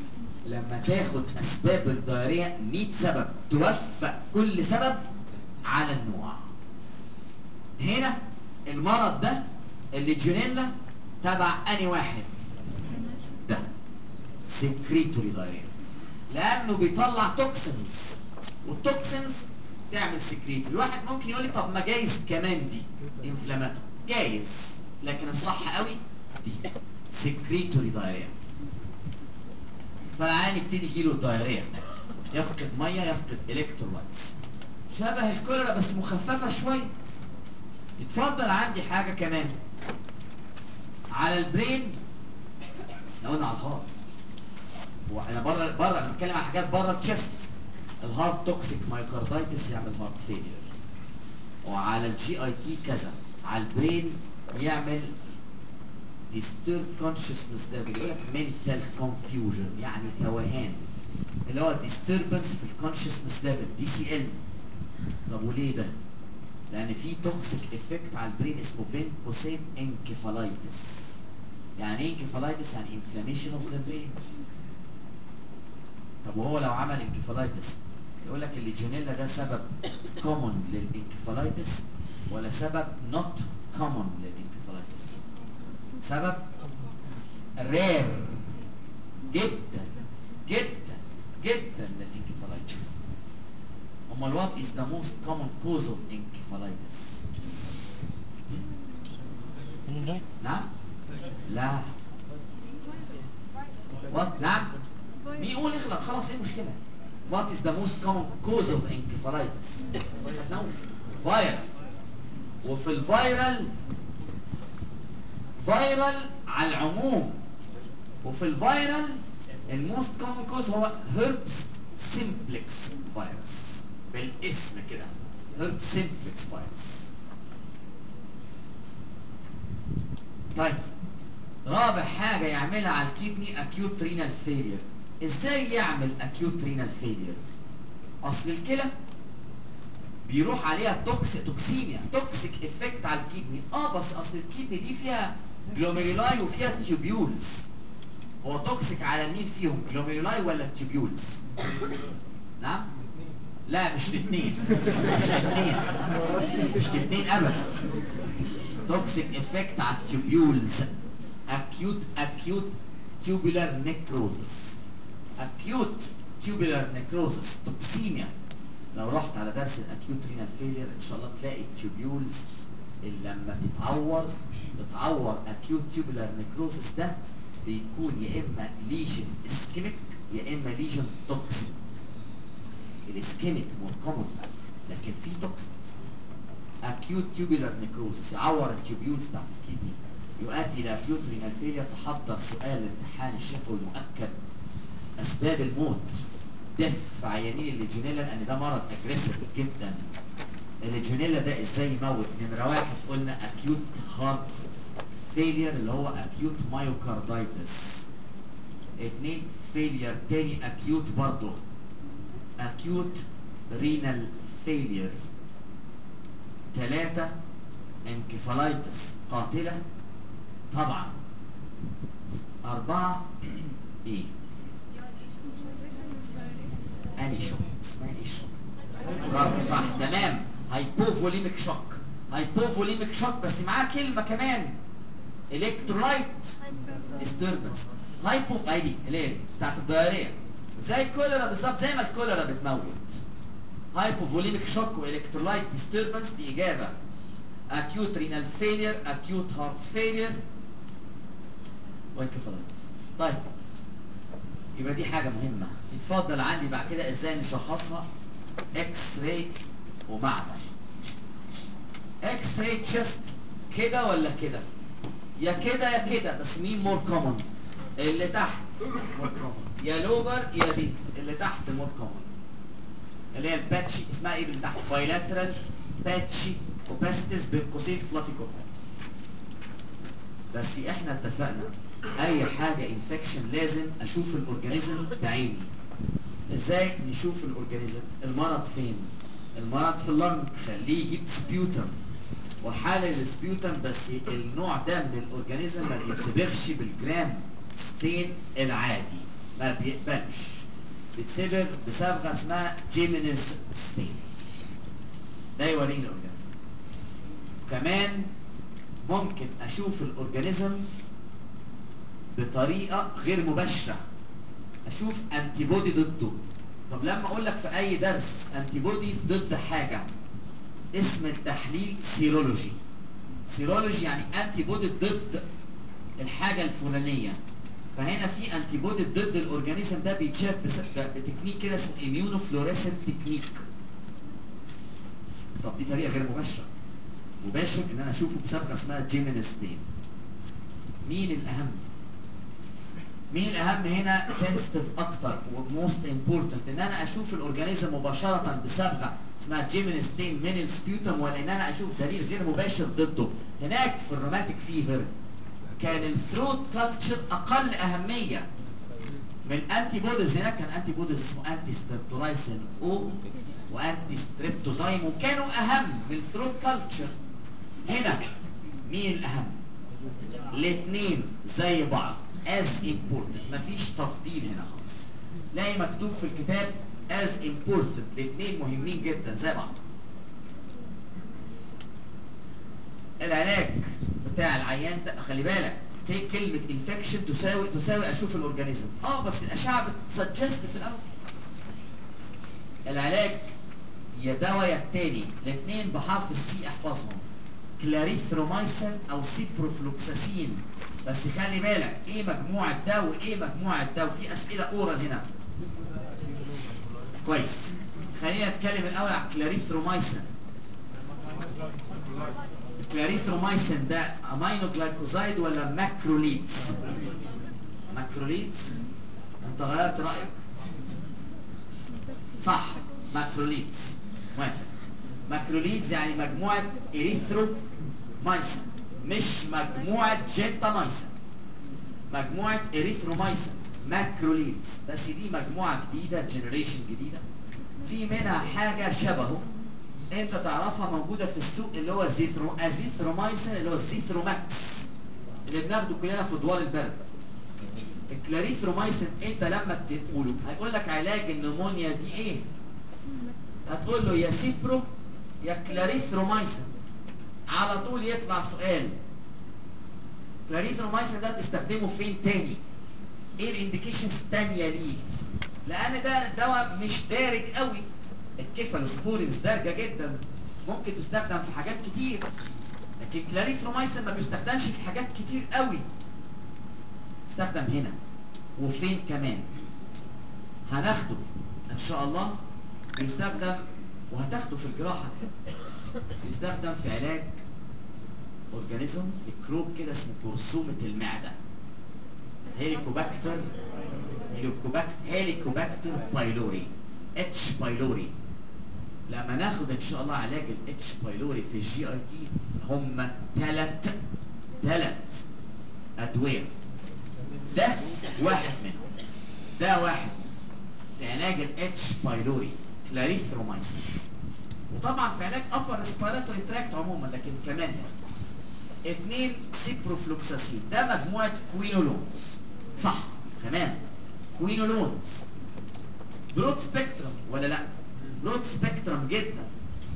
لما تاخد اسباب الدايريه مية سبب توفق كل سبب على النوع. هنا المرض ده الليجونيلا تبع اني واحد ده سكريتوري دايريا، لانه بيطلع توكسنز، والتوكسنز تعمل سكريتوري. الواحد ممكن يقول لي طب ما جايز كمان دي انفلاماتو، جايز، لكن الصح قوي دي سكريتوري دايريا. فالعيان يبتدي يجيله الدايريا، يفقد ميه، يفقد الكترولايتس، شبه الكوليرا بس مخففه شويه. يتفضل عندي حاجه كمان على البرين. احنا قلنا على الهارت، هو انا بره بره انا بتكلم على حاجات بره التشست. الهارت توكسيك مايوكاردايتس يعمل هارت فيلير، وعلى الجي اي تي كذا. على البرين يعمل disturbed consciousness level، يقول لك mental confusion يعني توهان، اللي هو disturbance في الكونشسنس ليفل دي سي ال. طب وليه ده؟ لان في توكسيك افكت على البرين اسمه بين قوسين انكفالايتس. يعني ايه انكفالايتس؟ يعني انفلاميشن اوف ذا برين. طب وهو لو عمل انكفالايتس يقول لك الليجونيلا ده سبب كومون للانكفالايتس ولا سبب نوت كومون للانكفالايتس؟ سبب رير جدا جدا جدا للانكفالايتس. امال وات از ذا موست كومون كوز اوف انكفالايتس؟ نعم؟ لا. وات؟ نعم؟ مين يقول اغلط خلاص، ايه المشكلة؟ What is the most common cause of encephalitis؟ ما تنومش. فايرال. وفي الفايرال فايرال على العموم، وفي الفايرال الموست كومن كوز هو هيربس سيمبلكس فيروس، بالاسم كده هيربس سيمبلكس فيروس. طيب رابع حاجة يعملها على الكدني اكيوت رينال فيلير. ازاي يعمل اكيوت رينال فيلير؟ اصل الكلى بيروح عليها توكس توكسيميا، توكسيك افكت على الكدني. اه بس اصل الكدني دي فيها جلوميرولاي وفيها تيوبيولز. هو توكسيك على مين فيهم، جلوميرولاي ولا تيوبيولز؟ نعم؟ لا مش الاثنين، مش الاثنين، مش الاثنين ابدا. توكسيك افكت على التيوبيولز. اكيوت اكيوت تيوبولار نيكروزس، اكيوت تيوبولار نيكروزس توكسيميا. لو رحت على درس الاكيوت رينال فيلير ان شاء الله تلاقي التيوبيولز اللي لما تتعور تتعور اكيوت تيوبولار نيكروزس ده بيكون يا اما ليجن اسكيميك يا اما ليجن توكسيك. الاسكيميك مور كومون، لكن في توكسينز. اكيوت تيوبولار نيكروزس يعور التيوبيولز بتاعت الكدني، يؤدي الى اكيوت رينال فيلير. تحضر سؤال الامتحان الشفوي المؤكد، اسباب الموت ديث في عيانين الليجونيلا، لان ده مرض اجريسيف جدا. الليجونيلا ده ازاي يموت؟ نمره واحد قلنا اكيوت هارت فيلير اللي هو اكيوت مايوكاردايتس. اتنين فيلير تاني اكيوت برضه اكيوت رينال فيلير. تلاتة انكفالايتس قاتلة طبعا. أربعة ايه؟ اني شوك، اسمها ايه الشوك؟ برافو صح تمام، هايبوفوليميك شوك. هايبوفوليميك شوك بس معاه كلمه كمان، الكترولايت ديستربنس. هايبو ايدي اللي هي بتاعت الدايريه، زي الكوليرا بالظبط، زي ما الكوليرا بتموت. هايبوفوليميك شوك والكترولايت ديستربنس دي اجابه. اكيوت رينال فيلير، اكيوت هارت فيلير، وانكفالايتس. طيب يبقى دي حاجه مهمه. يتفضل عندي بعد كده ازاي نشخصها. اكس راي ومعمل. اكس راي تشست كده ولا كده؟ يا كده يا كده، بس مين مور كومن؟ اللي تحت مور كومن، يا لوبر يا دي اللي تحت مور كومن، اللي هي الباتشي. اسمها ايه اللي تحت؟ بايلاترال باتشي اوباستس بين قوسين فلافي كوتر. بس احنا اتفقنا اي حاجه انفكشن لازم اشوف الاورجانيزم بعيني. ازاي نشوف الاورجانيزم؟ المرض فين؟ المرض في اللنج، خليه يجيب سبيوتم وحالل السبيوتم، بس النوع ده من الاورجانيزم ما بيتصبغش بالجرام ستين العادي. ما بيقبلش، بيتسبر بصبغه اسمها جيمينيز ستين. ده يوريني الاورجانيزم. كمان ممكن اشوف الاورجانيزم بطريقه غير مباشره، اشوف انتي بودي ضده. طب لما اقول لك في اي درس انتي بودي ضد حاجه، اسم التحليل سيرولوجي. سيرولوجي يعني انتي بودي ضد الحاجه الفلانيه. فهنا في انتي بودي ضد الاورجانيزم ده بيتشاف بتكنيك كده اسمه اميونو فلوريسنت تكنيك. طب دي طريقه غير مباشره. مباشر ان انا اشوفه بصبغه اسمها جيمينيز ستين. مين الاهم؟ مين الاهم هنا سنسيتيف اكتر وموست امبورتنت، ان انا اشوف الاورجانيزم مباشره بصبغه اسمها جيمينيز ستين من السبيوتم، ولا ان انا اشوف دليل غير مباشر ضده؟ هناك في الروماتيك فيفر كان الثروت كلتشر اقل اهميه من الانتي بوديز. هناك كان انتي بوديز اسمه انتي ستريبتولايسين او وانتي ستريبتوزايم، وكانوا اهم من الثروت كلتشر. هنا مين الاهم؟ الاثنين زي بعض as important، مفيش تفضيل هنا خالص. تلاقي مكتوب في الكتاب as important، الاثنين مهمين جدا زي بعض. العلاج بتاع العيان ده خلي بالك، تيك كلمة infection تساوي تساوي اشوف الاورجانيزم. اه بس الاشعة بتسجست في الاول. العلاج يا دواء يا التاني، الاثنين بحرف السي احفظهم، كلاريثرومايسين او سيبروفلوكساسين. بس خلي بالك ايه مجموعة ده وايه مجموعة ده، وفي اسئلة اورال هنا. كويس، خلينا نتكلم الاول عن كلاريثرومايسين. الكلاريثرومايسين ده امينو جلايكوزايد ولا ماكروليدز؟ ماكروليدز. انت غيرت رايك؟ صح، ماكروليدز. موافق. ماكروليدز يعني مجموعة اريثرومايسين، مش مجموعة جنتامايسين. مجموعة اريثرومايسين ماكروليدز، بس دي مجموعة جديدة، جنريشن جديدة، في منها حاجة شبهه انت تعرفها موجودة في السوق، اللي هو زيثرو ازيثرومايسين، اللي هو الزيثروماكس اللي بناخده كلنا في دوار البرد. الكلاريثرومايسين انت لما تقوله هيقول لك علاج النمونيا دي ايه؟ هتقول له يا سيبرو يا كلاريثرومايسين. على طول يطلع سؤال، كلاريثرومايسين ده بتستخدمه فين تاني؟ ايه الانديكيشنز التانية ليه؟ لان ده دواء مش دارج قوي. الكيفالوسبورينز دارجه جدا، ممكن تستخدم في حاجات كتير، لكن كلاريثرومايسين ما بيستخدمش في حاجات كتير قوي. يستخدم هنا وفين كمان هناخده ان شاء الله. بيستخدم وهتاخده في الجراحه، بيستخدم في علاج اورجانيزم ميكروب كده اسمه جرثومه المعده، هيليكوباكتر هيليكوباكتر هيليكوباكتر بايلوري، اتش بايلوري. لما ناخد ان شاء الله علاج الاتش بايلوري في الجي اي تي، هم ثلاث ثلاث ادويه، ده واحد منهم، ده واحد في علاج الاتش بايلوري كلاريثرومايسين. وطبعا في علاج ابر ريسبيراتوري تراكت عموما، لكن كمان هنا اثنين سيبروفلوكساسين، ده مجموعه كوينولونز. صح تمام، كوينولونز برود سبيكترم ولا لا؟ برود سبيكترم جدا.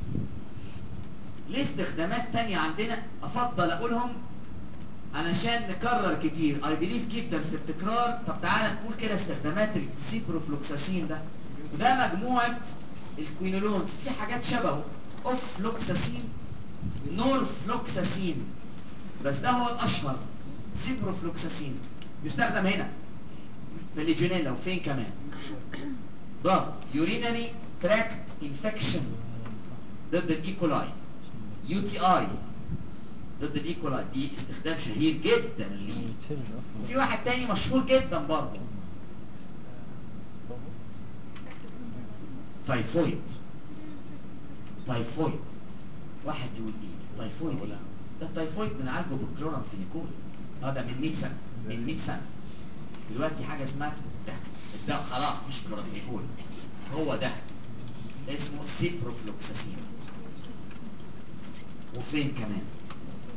ليه استخدامات تانية عندنا افضل اقولهم علشان نكرر كتير، اي بليف جدا في التكرار. طب تعالى نقول كده استخدامات السيبروفلوكساسين ده، وده مجموعة الكوينولونز، في حاجات شبهه اوفلوكساسين، نورفلوكساسين، بس ده هو الاشهر سيبروفلوكساسين. يستخدم هنا في الليجونيلا وفين كمان؟ برافو، يورينري تراكت انفكشن ضد الايكولاي، يو تي اي ضد الايكولاي، دي استخدام شهير جدا ليه. وفي واحد تاني مشهور جدا برضه، تايفويد. تايفويد، واحد يقول ايه تايفويد ايه؟ ده التايفويد بنعالجه بالكلورامفينيكول. اه ده من مية سنه، من مية سنه. دلوقتي حاجه اسمها ده ده خلاص مفيش كلورامفينيكول، هو ده اسمه سيبروفلوكساسين. وفين كمان؟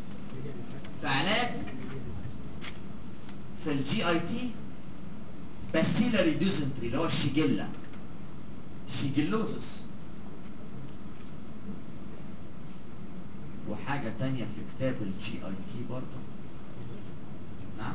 في علاج في الجي اي تي باسيلاري ديزنتري اللي هو الشيجيلا، شيجيلوزس. وحاجة تانية في كتاب الجي اي تي برضه، نعم،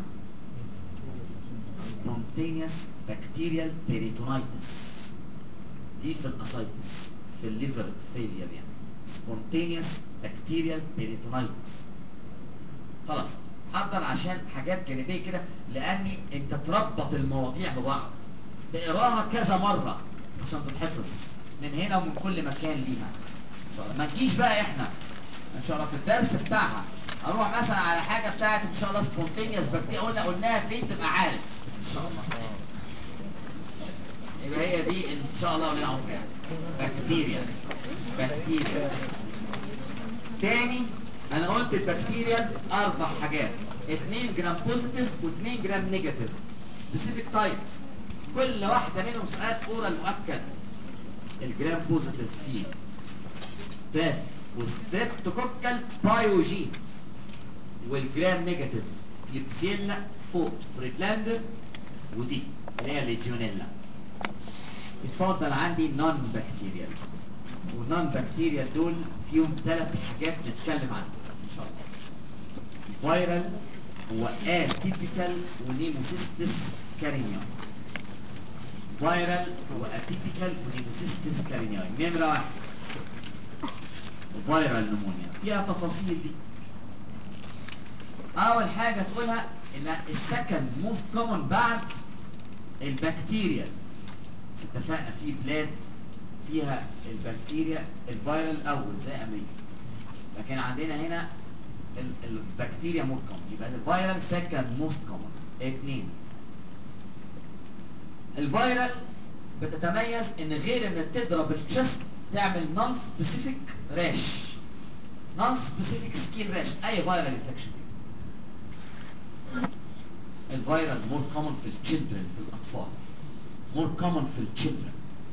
spontaneous bacterial peritonitis، دي في الاسايتس، في الليفر فيلير يعني. spontaneous bacterial peritonitis. خلاص حضر عشان حاجات جانبيه كده، لاني انت تربط المواضيع ببعض، تقراها كذا مره عشان تتحفظ من هنا ومن كل مكان ليها ان شاء الله. ما تجيش بقى احنا ان شاء الله في الدرس بتاعها اروح مثلا على حاجه بتاعت ان شاء الله سبونتينيوس بكتيريا، قلنا قلناها فين تبقى عارف ان شاء الله. يبقى هي دي ان شاء الله ولنا عمر يعني. بكتيريا بكتيريا تاني، انا قلت البكتيريا اربع حاجات، اتنين جرام بوزيتيف و2 جرام نيجاتيف سبيسيفيك تايبس، كل واحده منهم سؤال اورال مؤكد. الجرام بوزيتيف فيه ستاف وستريبتوكوكال بايوجينز، والجرام نيجاتيف كليبسيلا فوق فريدلاندر ودي اللي هي ليجيونيلا. اتفضل عندي نون بكتيريال، والنون بكتيريال دول فيهم ثلاث حاجات نتكلم عنهم ان شاء الله. فيرال واتيبيكال ونيموسيستس كارينيوم. فيرال واتيبيكال ونيموسيستس كارينيوم. نمره واحد فيرال نمونيا، فيها تفاصيل دي. اول حاجه تقولها ان السكند موست كومن بعد البكتيريا، بس اتفقنا في بلاد فيها البكتيريا الفيرال الاول زي امريكا، لكن عندنا هنا البكتيريا مور كومن، يبقى الفيرال سكند موست كومن. اثنين، الفيرال بتتميز ان غير ان تضرب الشست تعمل نون سبيسيفيك راش، نون سبيسيفيك سكين راش، اي فيرال انفكشن كده. الفيرال مور كومن في التشيلدرن، في الاطفال مور كومن في التشيلدرن.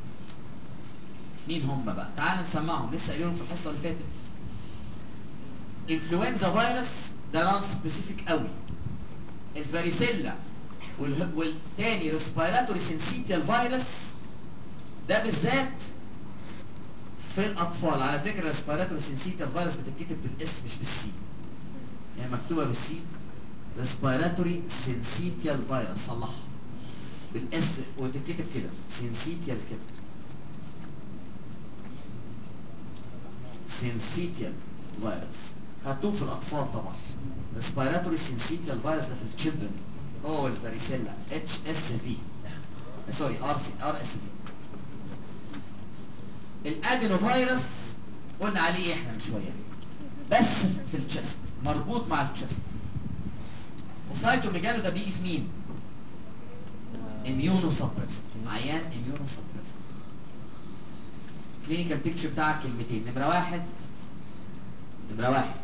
مين هم بقى؟ تعال نسمعهم، لسه قايلينهم في الحصه اللي فاتت. انفلونزا فيروس ده نون سبيسيفيك قوي. الفاريسيلا والتاني ريسبيراتوري سينسيتيال فيروس ده بالذات في الاطفال. على فكره ريسبيراتوري سينسيتيال فيروس بتتكتب بالاس مش بالسي، يعني مكتوبه بالسي ريسبيراتوري سينسيتيال فيروس، صلحها بالاس وتتكتب كده سينسيتيال كده، سينسيتيال فيروس. خدتوه في الاطفال طبعا. ريسبيراتوري سينسيتيال فيروس ده في التشيلدرن هو الفاريسيلا اتش اس في، سوري ار سي ار اس في. الادينو فيروس قلنا عليه ايه احنا من شويه، بس في التشست، مربوط مع التشست. وسايتوميجالو ده بيجي في مين؟ اميونو سبريست، عيان اميونو سبريست. كلينيكال بيكتشر بتاعك كلمتين. نمره واحد، نمره واحد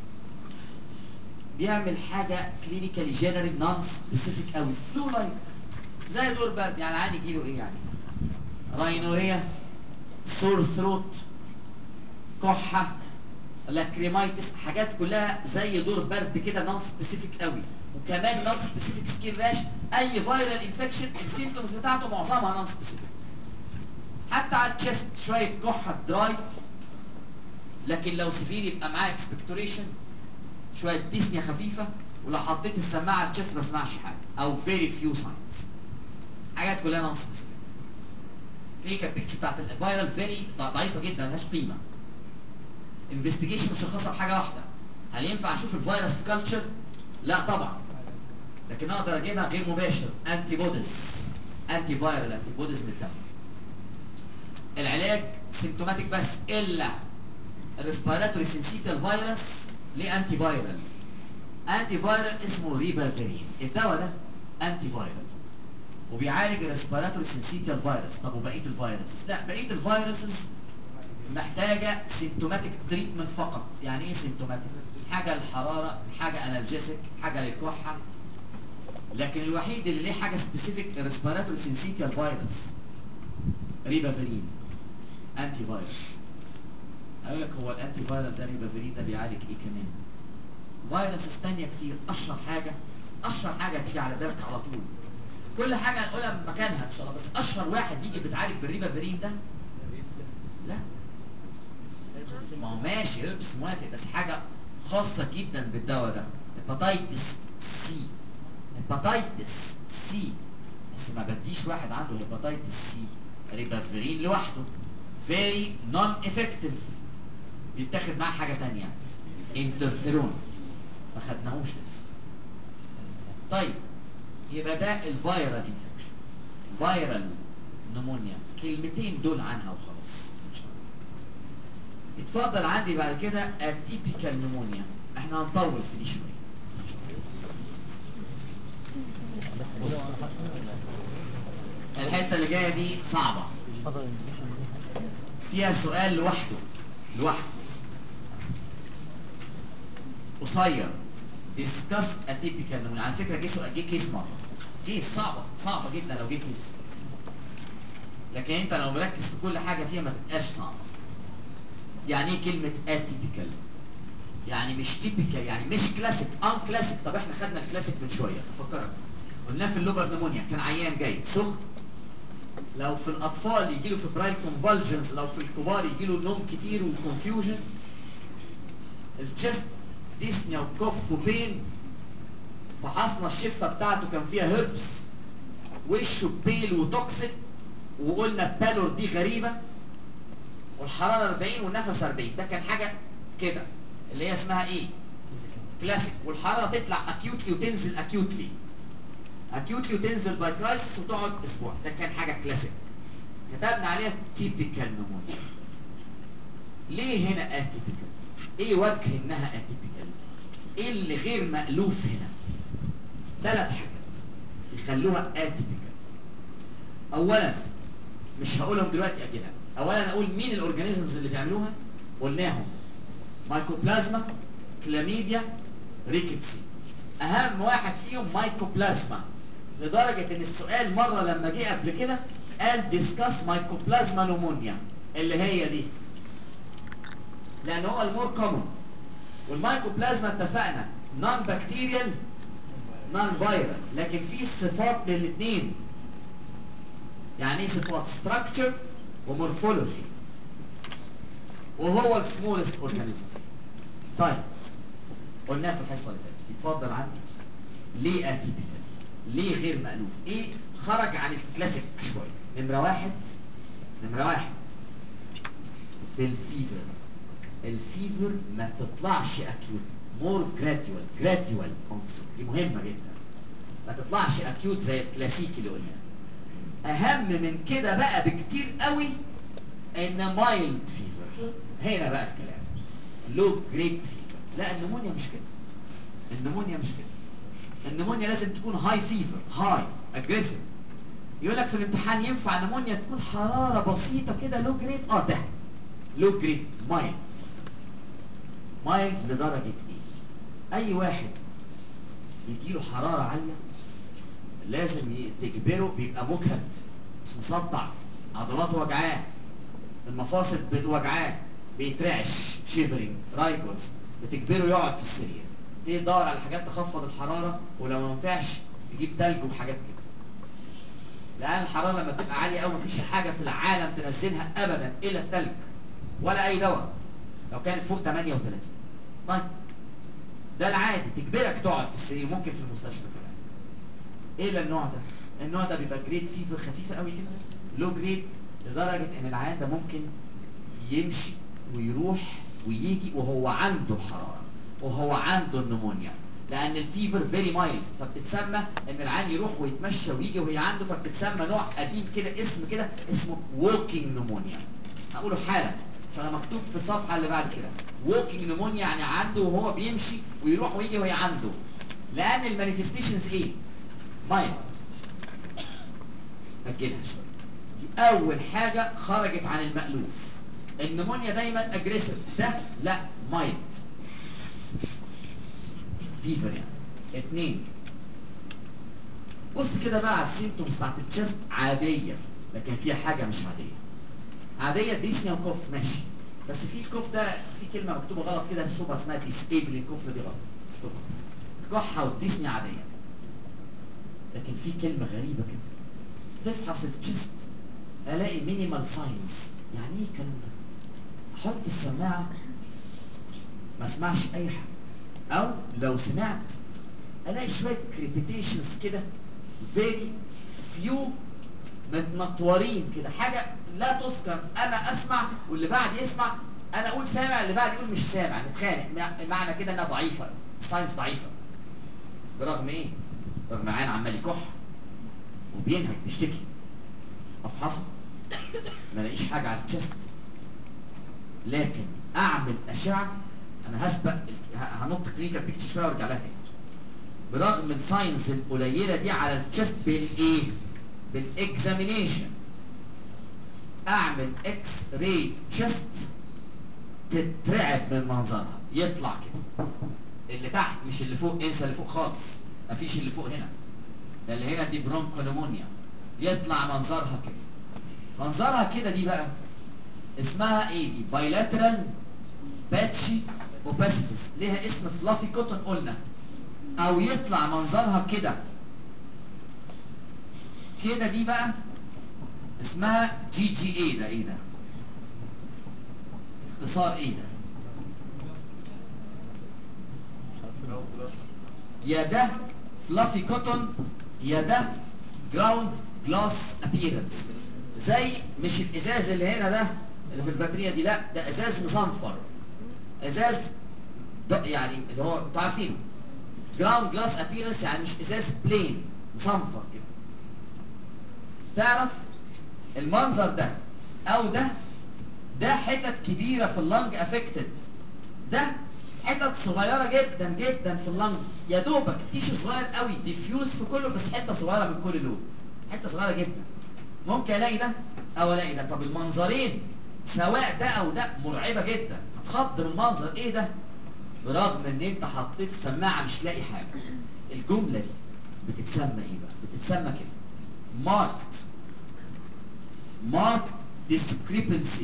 بيعمل حاجه كلينيكالي جنرال نون سبيسيفيك قوي، فلو لايك زي دور برد، يعني عادي يجيله ايه يعني؟ راينوريا، سور ثروت، كحه، لاكريمايتس، حاجات كلها زي دور برد كده نون سبيسيفيك قوي. وكمان نون سبيسيفيك سكين راش، اي فيرال انفكشن السيمتومز بتاعته معظمها نون سبيسيفيك. حتى على التشست شويه كحه دراي، لكن لو سفير يبقى معاه اكسبكتوريشن، شويه ديسنيا خفيفه، ولو حطيت السماعه على التشست ما اسمعش حاجه او فيري فيو ساينز. حاجات كلها نون سبيسيفيك. كلينيكال بيكتشر بتاعت الفيرال فيري ضعيفه جدا، ملهاش قيمه. انفستيجيشن مشخصه بحاجه واحده، هل ينفع اشوف الفيروس في كلتشر؟ لا طبعا، لكن اقدر اجيبها غير مباشر، انتي بوديز، انتي فايرال انتي بوديز من الدم. العلاج سيمتوماتيك بس، الا الريسبيراتوري سينسيتيال فيروس ليه انتي فايرال، انتي فايرال اسمه ريبافيرين، الدواء ده انتي فايرال وبيعالج الريسبيراتوري سينسيتيال فيروس. طب وبقيه الفيروس؟ لا، بقيه الفيروسز محتاجه سيمتوماتيك تريتمنت فقط. يعني ايه سيمتوماتيك؟ حاجه للحراره، حاجه انالجيسيك، حاجه للكحه. لكن الوحيد اللي ليه حاجه سبيسيفيك الريسبيراتوري سينسيتيال فيروس، ريبافيرين انتي فايرال. اقول لك هو الانتي فايرال ده ريبافيرين ده بيعالج ايه كمان؟ فيروسز ثانيه كتير. اشهر حاجه اشهر حاجه تيجي على بالك على طول كل حاجه هنقولها مكانها ان شاء الله، بس اشهر واحد يجي بيتعالج بالريبافيرين ده لا، ما هو ماشي هربس موافق، بس حاجه خاصه جدا بالدواء ده. هيباتيتس سي، هيباتيتس سي، بس ما بديش واحد عنده هيباتيتس سي ريبافيرين لوحده، فيري نون افكتيف، بيتاخد معاه حاجه ثانيه انترفيرون، ما خدناهوش لسه. طيب يبقى ده الفيرال انفكشن، فيرال نمونيا، كلمتين دول عنها وخلاص ان شاء الله. اتفضل عندي بعد كده اتيبيكال نمونيا، احنا هنطول في دي شويه ان شاء الله. بص الحته اللي جايه دي صعبه، فيها سؤال لوحده لوحده قصير، ديسكاس اتيبيكال نمونيا. على فكره جه سؤال، جه كيس مره، كيس صعبه صعبه جدا لو جه كيس، لكن انت لو مركز في كل حاجه فيها ما تبقاش صعبه. يعني ايه كلمه اتيبيكال؟ يعني مش تيبيكال، يعني مش كلاسيك، ان كلاسيك. طب احنا خدنا الكلاسيك من شويه افكرك، قلنا في اللوبر نمونيا كان عيان جاي سخن، لو في الاطفال يجي له فبرايل كونفالجنز، لو في الكبار يجي له نوم كتير وكونفيوجن، الجست ديسنيا وكف وبين، فحصنا الشفه بتاعته كان فيها هربس، وشه بيل وتوكسيك، وقلنا بالور دي غريبه، والحراره أربعين والنفس أربعين، ده كان حاجه كده اللي هي اسمها ايه؟ كلاسيك. والحراره تطلع اكيوتلي وتنزل اكيوتلي، اكيوتلي وتنزل باي كرايسس وتقعد اسبوع، ده كان حاجه كلاسيك، كتبنا عليها تيبيكال نمونيا. ليه هنا اتيبيكال؟ ايه وجه انها اتيبيكال؟ ايه اللي غير مألوف هنا؟ ثلاث حاجات يخلوها اتيبيكال. اولا مش هقولهم دلوقتي اجلها، اولا اقول مين الاورجانيزمز اللي بيعملوها، قلناهم مايكوبلازما، كلاميديا، ريكيتسي. اهم واحد فيهم مايكوبلازما، لدرجه ان السؤال مره لما جه قبل كده قال ديسكاس مايكوبلازما نمونيا، اللي هي دي، لان هو المور كومن. والمايكوبلازما اتفقنا نون بكتيريال نون فايرال، لكن في صفات للاثنين. يعني ايه صفات؟ ستراكشر ومورفولوجي، وهو السمولست اورجانيزم. طيب قلناه في الحصه اللي فاتت، اتفضل عندي ليه اتيبيكال؟ ليه غير مألوف؟ ايه خرج عن الكلاسيك شويه؟ نمره واحد، نمره واحد في الفيفر، الفيفر ما تطلعش اكيوت، مور جراديوال، جراديوال اونست، دي مهمه جدا، ما تطلعش اكيوت زي الكلاسيكي اللي قلناه. اهم من كده بقى بكتير قوي ان مايلد فيفر، هنا بقى الكلام، لو جريد فيفر. لا النمونيا مش كده، النمونيا مش كده، النمونيا لازم تكون هاي فيفر، هاي اجريسيف. يقول لك في الامتحان ينفع نمونيا تكون حراره بسيطه كده لو جريد؟ اه ده لو جريد مايلد. مايلد لدرجه ايه؟ اي واحد يجي له حراره عاليه لازم تجبره، بيبقى مجهد، مش مصدع، عضلاته وجعاه، المفاصل بتوجعاه، بيترعش، شيفرينج، رايبرز، بتجبره يقعد في السرير، تيجي تدور على حاجات تخفض الحراره، ولو ما ينفعش تجيب تلج وحاجات كده. لان الحراره لما تبقى عاليه قوي مفيش حاجه في العالم تنزلها ابدا الا التلج، ولا اي دواء لو كانت فوق ثمانية وثلاثين. طيب ده العادي، تجبرك تقعد في السرير، ممكن في المستشفى كمان. ايه النوع ده؟ النوع ده بيبقى جريد فيفر خفيفه قوي كده، لو جريد، لدرجه ان العيان ده ممكن يمشي ويروح ويجي وهو عنده الحراره وهو عنده النمونيا، لان الفيفر فيري مايلد، فبتتسمى ان العيان يروح ويتمشى ويجي وهي عنده، فبتتسمى نوع قديم كده، اسم كده اسمه ووكينج نمونيا. هقوله حالا عشان مكتوب في الصفحه اللي بعد كده، ووكينج نمونيا يعني عنده وهو بيمشي ويروح ويجي وهي عنده، لان المانيفستيشنز ايه؟ مايلد. اجلها شويه، دي اول حاجه خرجت عن المألوف. النمونيا دايما اجريسيف، ده لا مايلد فيفر يعني. اتنين، بص كده بقى على السيمتومز بتاعت التشست، عاديه لكن فيها حاجه مش عاديه. عاديه ديسنيا وكوف ماشي، بس في كوف ده في كلمه مكتوبه غلط كده، شبه اسمها ديسيبلين كوف، دي غلط مش طبعا. الكحه والديسنيا عاديه. لكن في كلمه غريبه كده، تفحص التشست الاقي مينيمال ساينز. يعني ايه الكلام ده؟ احط السماعه ما اسمعش اي حاجه، او لو سمعت الاقي شويه كريبيتيشنز كده فيري فيو متنطورين كده، حاجه لا تذكر. انا اسمع واللي بعد يسمع، انا اقول سامع اللي بعد يقول مش سامع، نتخانق. معنى كده انها ضعيفه، الساينس ضعيفه. برغم ايه؟ رغم عين عمال يكح وبينهج بيشتكي، افحصه ما الاقيش حاجه على التشست، لكن اعمل اشعه. انا هسبق هنط كلينيكال بيكتشر شويه وارجع لها تاني. برغم الساينس القليله دي على التشست، بالايه؟ بالاكزامينيشن اعمل اكس راي تشست تترعب من منظرها. يطلع كده اللي تحت مش اللي فوق، انسى اللي فوق خالص، مفيش اللي فوق هنا، ده اللي هنا دي برونكونيمونيا. يطلع منظرها كده، منظرها كده دي بقى اسمها ايه؟ دي بايلاترال باتشي اوباسيتس، ليها اسم فلافي كوتون قلنا. او يطلع منظرها كده كده، دي بقى اسمها جي جي اي. ده ايه ده؟ اختصار ايه ده؟ يا ده فلافي كوتون يا ده جراوند جلاس ابييرنس. زي مش الازاز اللي هنا ده اللي في الباتريه دي، لا ده ازاز مصنفر، ازاز يعني اللي هو انتوا عارفينه جراوند جلاس ابييرنس، يعني مش ازاز بلين مصنفر كده. تعرف المنظر ده او ده ده حتت كبيره في اللنج افكتد، ده حتت صغيره جدا جدا في اللنج، يا دوبك تيشو صغير قوي ديفيوز في كله، بس حته صغيره من كل لون، حته صغيره جدا. ممكن الاقي ده او الاقي ده. طب المنظرين سواء ده او ده مرعبه جدا، هتخض من المنظر. ايه ده؟ برغم ان انت حطيت السماعه مش لاقي حاجه. الجمله دي بتتسمى ايه بقى؟ بتتسمى كده marked marked discrepancy.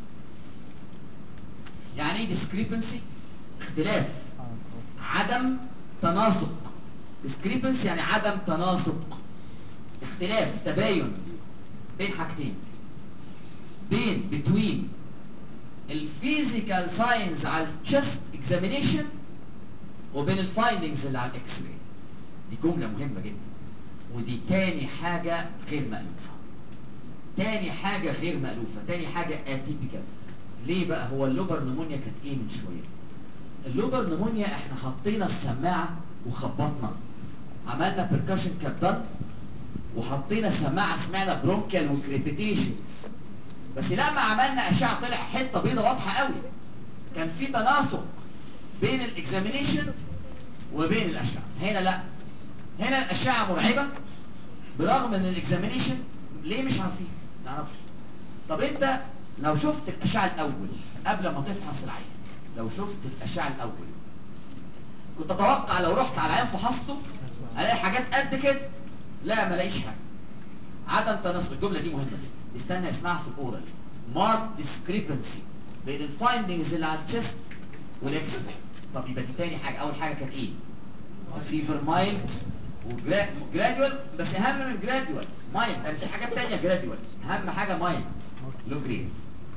يعني ايه discrepancy؟ اختلاف، عدم تناسق. discrepancy يعني عدم تناسق، اختلاف، تباين بين حاجتين، بين between الفيزيكال ساينز على التشست اكزامينيشن وبين الفايندنجز اللي على الاكس راي. دي جمله مهمه جدا، ودي تاني حاجه غير مألوفه. تاني حاجه غير مألوفه، تاني حاجه اتيبيكال. ليه بقى؟ هو اللوبر نمونيا كانت ايه من شويه؟ اللوبر نمونيا احنا حطينا السماعه وخبطنا، عملنا بركشن كابدل وحطينا السماعه، سمعنا برونكال وكريبيتيشنز، بس لما عملنا اشعه طلع حته بيضه واضحه قوي. كان في تناسق بين الاكزامينيشن وبين الاشعه. هنا لا، هنا الاشعه مرعبه برغم ان الاكزامينيشن ليه مش عارفين، ما نعرفش. طب انت لو شفت الاشعه الاول قبل ما تفحص العين، لو شفت الاشعه الاول كنت اتوقع لو رحت على العين فحصته الاقي حاجات قد كده؟ لا، ما الاقيش حاجه. عدم تناسق. الجمله دي مهمه جدا، استنى اسمعها في الاورال. مارك ديسكريبنسي بين الفايندنجز اللي على التشست والاكس راي. طب يبقى دي تاني حاجه. اول حاجه كانت ايه؟ الفيفر مايلد وجراديوال، بس اهم من جراديوال مايلد، لان في حاجات تانيه جراديوال، اهم حاجه مايلد لو جريد.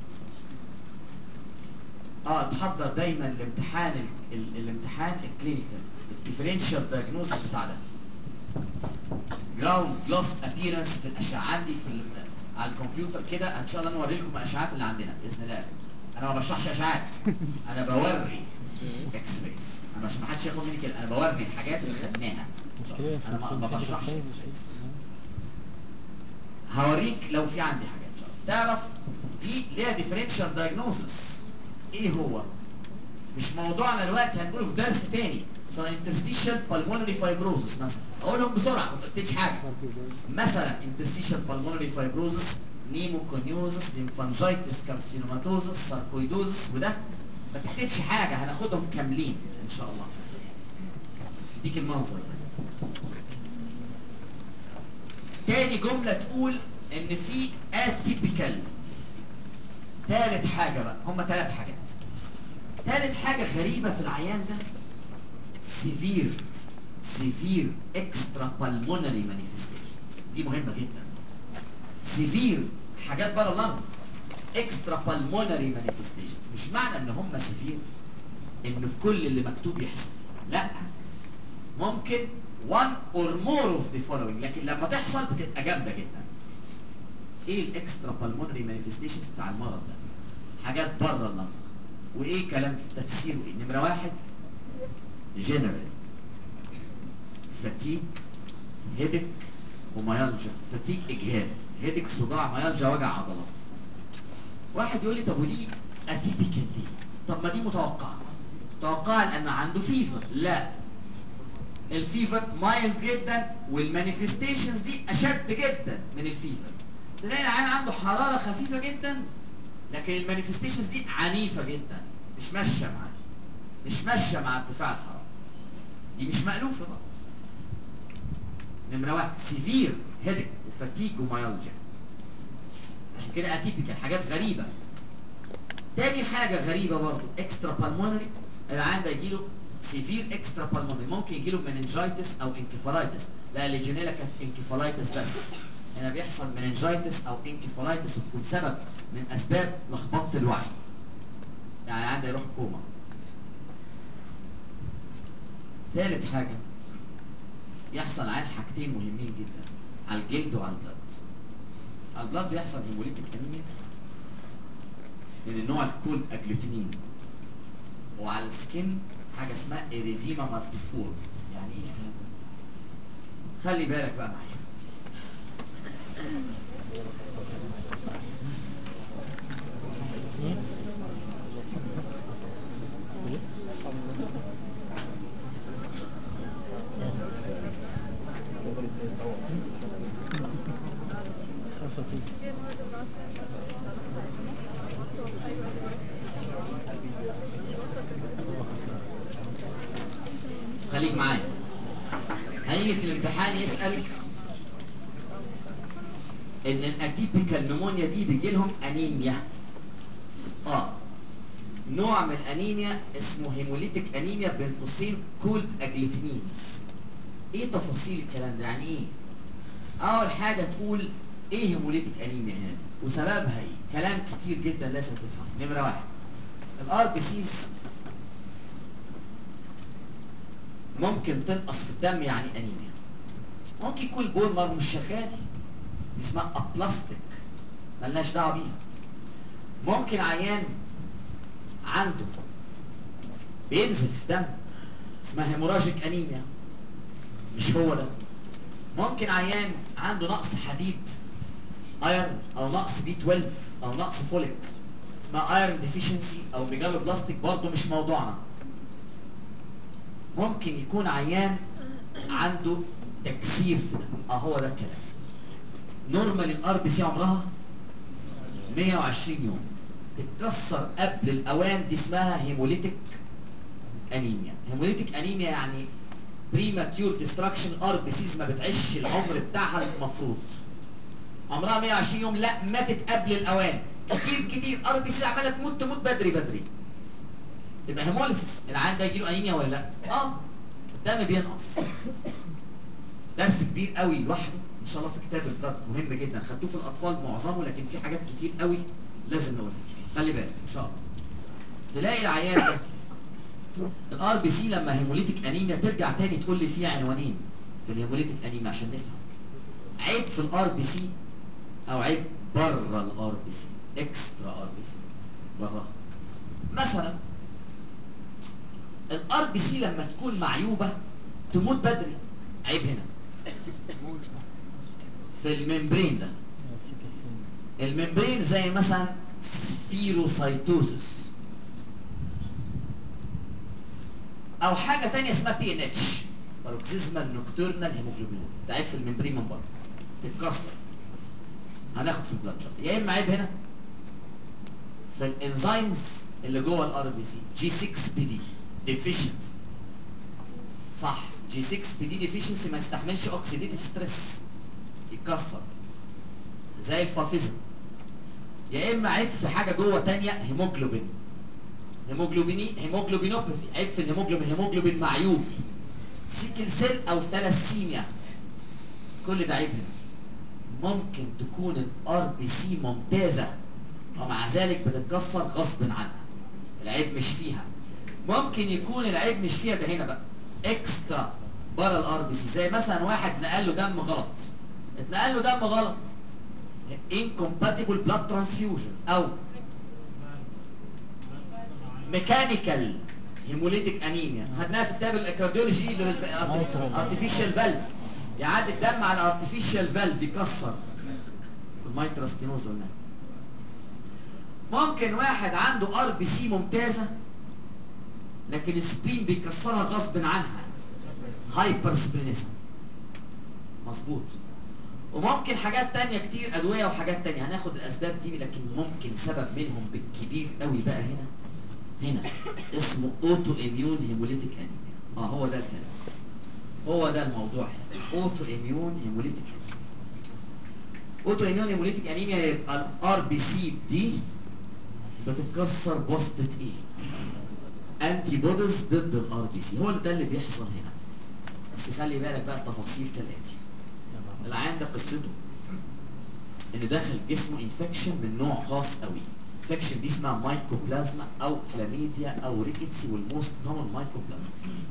اه تحضر دايما الامتحان ال... ال... الامتحان الكلينيكال الديفرنشال دايجنوستس بتاع ده. جراوند جلاس ابييرنس في الاشعه عندي في ال... على الكمبيوتر كده، ان شاء الله نوري لكم الاشعات اللي عندنا باذن الله. انا ما بشرحش اشعات، انا بوري اكس رايز. انا مش، ما حدش ياخد مني كده، انا بوري الحاجات اللي خدناها، انا ما, ما بشرحش اكس رايز. هوريك لو في عندي حاجات ان شاء الله تعرف. دي ليها ديفرنشال دايجنوستس. ايه هو؟ مش موضوعنا دلوقتي، هنقوله في درس تاني. عشان انترستيشال بالمونري فايبروزس مثلا، اقولهم بسرعه ما تكتبش حاجه. مثلا انترستيشال بالمونري فايبروزس، نيموكونيوزس، ليمفانجيتس، كارسينوماتوزس، ساركويدوزس، وده ما تكتبش حاجه، هناخدهم كاملين ان شاء الله. اديك المنظر ده. تاني جمله تقول ان في اتيبيكال. تالت حاجه بقى، هم تلات حاجات. تالت حاجه غريبه في العيان ده، سيفير سيفير اكسترا بالمونري مانيفستيشنز، دي مهمه جدا. سيفير حاجات بره اللنج، اكسترا بالمونري مانيفستيشنز. مش معنى ان هم سيفير ان كل اللي مكتوب يحصل، لا، ممكن one or more of the following، لكن لما تحصل بتبقى جامده جدا. ايه الاكسترا بالمونري مانيفستيشنز بتاع المرض ده؟ حاجات بره اللنج. وايه كلام في تفسيره ايه؟ نمره واحد جنرال فتيك هيدك وميالجا. فتيك اجهاد، هيدك صداع، ميالجا وجع عضلات. واحد يقول لي طب ودي اتيبيكال ليه؟ طب ما دي متوقعه. متوقعه لان عنده فيفر. لا، الفيفر مايلد جدا والمانيفستيشنز دي اشد جدا من الفيفر. تلاقي العيان عنده حراره خفيفه جدا لكن المانيفستيشنز دي عنيفه جدا، مش ماشيه معاه، مش ماشيه مع ارتفاع الحراره. دي مش مألوفه طبعا. نمره واحد سيفير هيدك وفاتيج ومايالجيا، عشان كده اتيبيكال، حاجات غريبه. تاني حاجه غريبه برضه اكسترا بالمونري، العيان ده يجيله سيفير اكسترا بالمونري، ممكن يجيله مننجايتس او انكفالايتس. لا، الليجيونيلا كانت انكفالايتس بس، هنا بيحصل مننجايتس او انكفالايتس وتكون سبب من اسباب لخبطه الوعي، يعني العيان ده يروح كوما. ثالث حاجه يحصل عين حاجتين مهمين جدا على الجلد وعلى البلاد. على البلاد بيحصل هيموليتيك انيميا من النوع الكولد اجلوتينين، وعلى السكين حاجه اسمها اريثيما مالتيفور. يعني ايه الكلام ده؟ خلي بالك بقى معايا. خليك معايا. هيجي في الامتحان يسأل ان الاتيبيكال نمونيا دي بيجي لهم انيميا. اه نوع من الانيميا اسمه هيموليتيك انيميا بين قوسين كولد اجلوتينينز. ايه تفاصيل الكلام ده؟ يعني ايه؟ اول حاجه تقول ايه هيموليتيك انيميا هنا دي وسببها ايه؟ كلام كتير جدا لازم تفهم. نمره واحد الار بي سيز ممكن تنقص في الدم، يعني انيميا. ممكن يكون البون مارو مش شغال، اسمها ابلاستيك، ملناش دعوه بيها. ممكن عيان عنده بينزف دم، اسمها هيموراجيك انيميا، مش هو ده. ممكن عيان عنده نقص حديد ايرن او نقص بي اتناشر او نقص فوليك، اسمها ايرن ديفيشنسي او ميجالو بلاستيك، برضه مش موضوعنا. ممكن يكون عيان عنده تكسير في ده، اه هو ده الكلام. نورمال الار بي سي عمرها مية وعشرين يوم، تتكسر قبل الاوان، دي اسمها هيموليتيك انيميا. هيموليتيك انيميا يعني بريماتيور ديستراكشن، ار بي سيز ما بتعيش العمر بتاعها المفروض. عمرها مية وعشرين يوم، لا ماتت قبل الاوان. كتير كتير ار بي سي عماله تموت تموت بدري بدري، تبقى هيموليسيس. العيان ده يجيله انيميا ولا لا؟ اه الدم بينقص. درس كبير قوي لوحده ان شاء الله في كتاب البلاد، مهم جدا، خدتوه في الاطفال معظمه، لكن في حاجات كتير قوي لازم نقولها. خلي بالك ان شاء الله. تلاقي العيان ده الار بي سي لما هيموليتيك انيميا ترجع تاني تقول لي فيه عنوانين في الهيموليتيك انيميا عشان نفهم. عيب في الار بي سي او عيب بره الار بي سي، اكسترا ار بي سي بره. مثلا الار بي سي لما تكون معيوبه تموت بدري، عيب هنا في الممبرين ده. الممبرين زي مثلا سفيروسايتوزس او حاجه ثانيه اسمها بي ان اتش، باروكسيزمال نوكتورنال هيموجلوبين، ده عيب في الممبرين من بره تتكسر، هناخد في البلاد شارت. يا اما عيب هنا في الانزيمز اللي جوه الار بي سي، جي ستة بي دي ديفيشنسي. صح، جي ستة بي دي ديفيشنسي ما يستحملش اوكسيديتيف ستريس، يتكسر زي الفافيزم. يا اما عيب في حاجه جوه ثانيه، هيموجلوبين، هيموجلوبيني هيموجلوبينوباثي، عيب في الهيموجلوبين، هيموجلوبين معيوب. سيكل سيل او ثلاسيميا، كل ده عيب هنا. ممكن تكون الار بي سي ممتازه ومع ذلك بتتكسر غصب عنها، العيب مش فيها. ممكن يكون العيب مش فيها، ده هنا بقى اكسترا بره الار بي سي، زي مثلا واحد نقل له دم غلط، اتنقل له دم غلط incompatible blood transfusion او ميكانيكال هيموليتيك انيميا، خدناها في كتاب الكارديولوجي اللي الارتفيشال فالف، يعدي الدم على الارتفيشال فالف يكسر في الميترال ستينوز. قلنا ممكن واحد عنده ار بي سي ممتازه لكن السبين بيكسرها غصب عنها، هايبر سبلينيزم، مظبوط. وممكن حاجات تانية كتير، ادويه وحاجات تانية، هناخد الاسباب دي، لكن ممكن سبب منهم بالكبير قوي بقى هنا هنا اسمه اوتو اميون هيموليتيك انيميا. اه هو ده الكلام، هو ده الموضوع هنا، اوتو اميون هيموليتيك انيميا. اوتو اميون هيموليتيك انيميا يبقى الار بي سي دي بتتكسر بواسطه ايه؟ انتي بوديز ضد الار بي سي، هو ده اللي بيحصل هنا. بس خلي بالك بقى التفاصيل كالاتي. العيان ده قصته ان دخل جسمه انفكشن من نوع خاص قوي، انفكشن دي اسمها مايكوبلازما او كلاميديا او ريكيتسي، والموست كومن مايكوبلازما.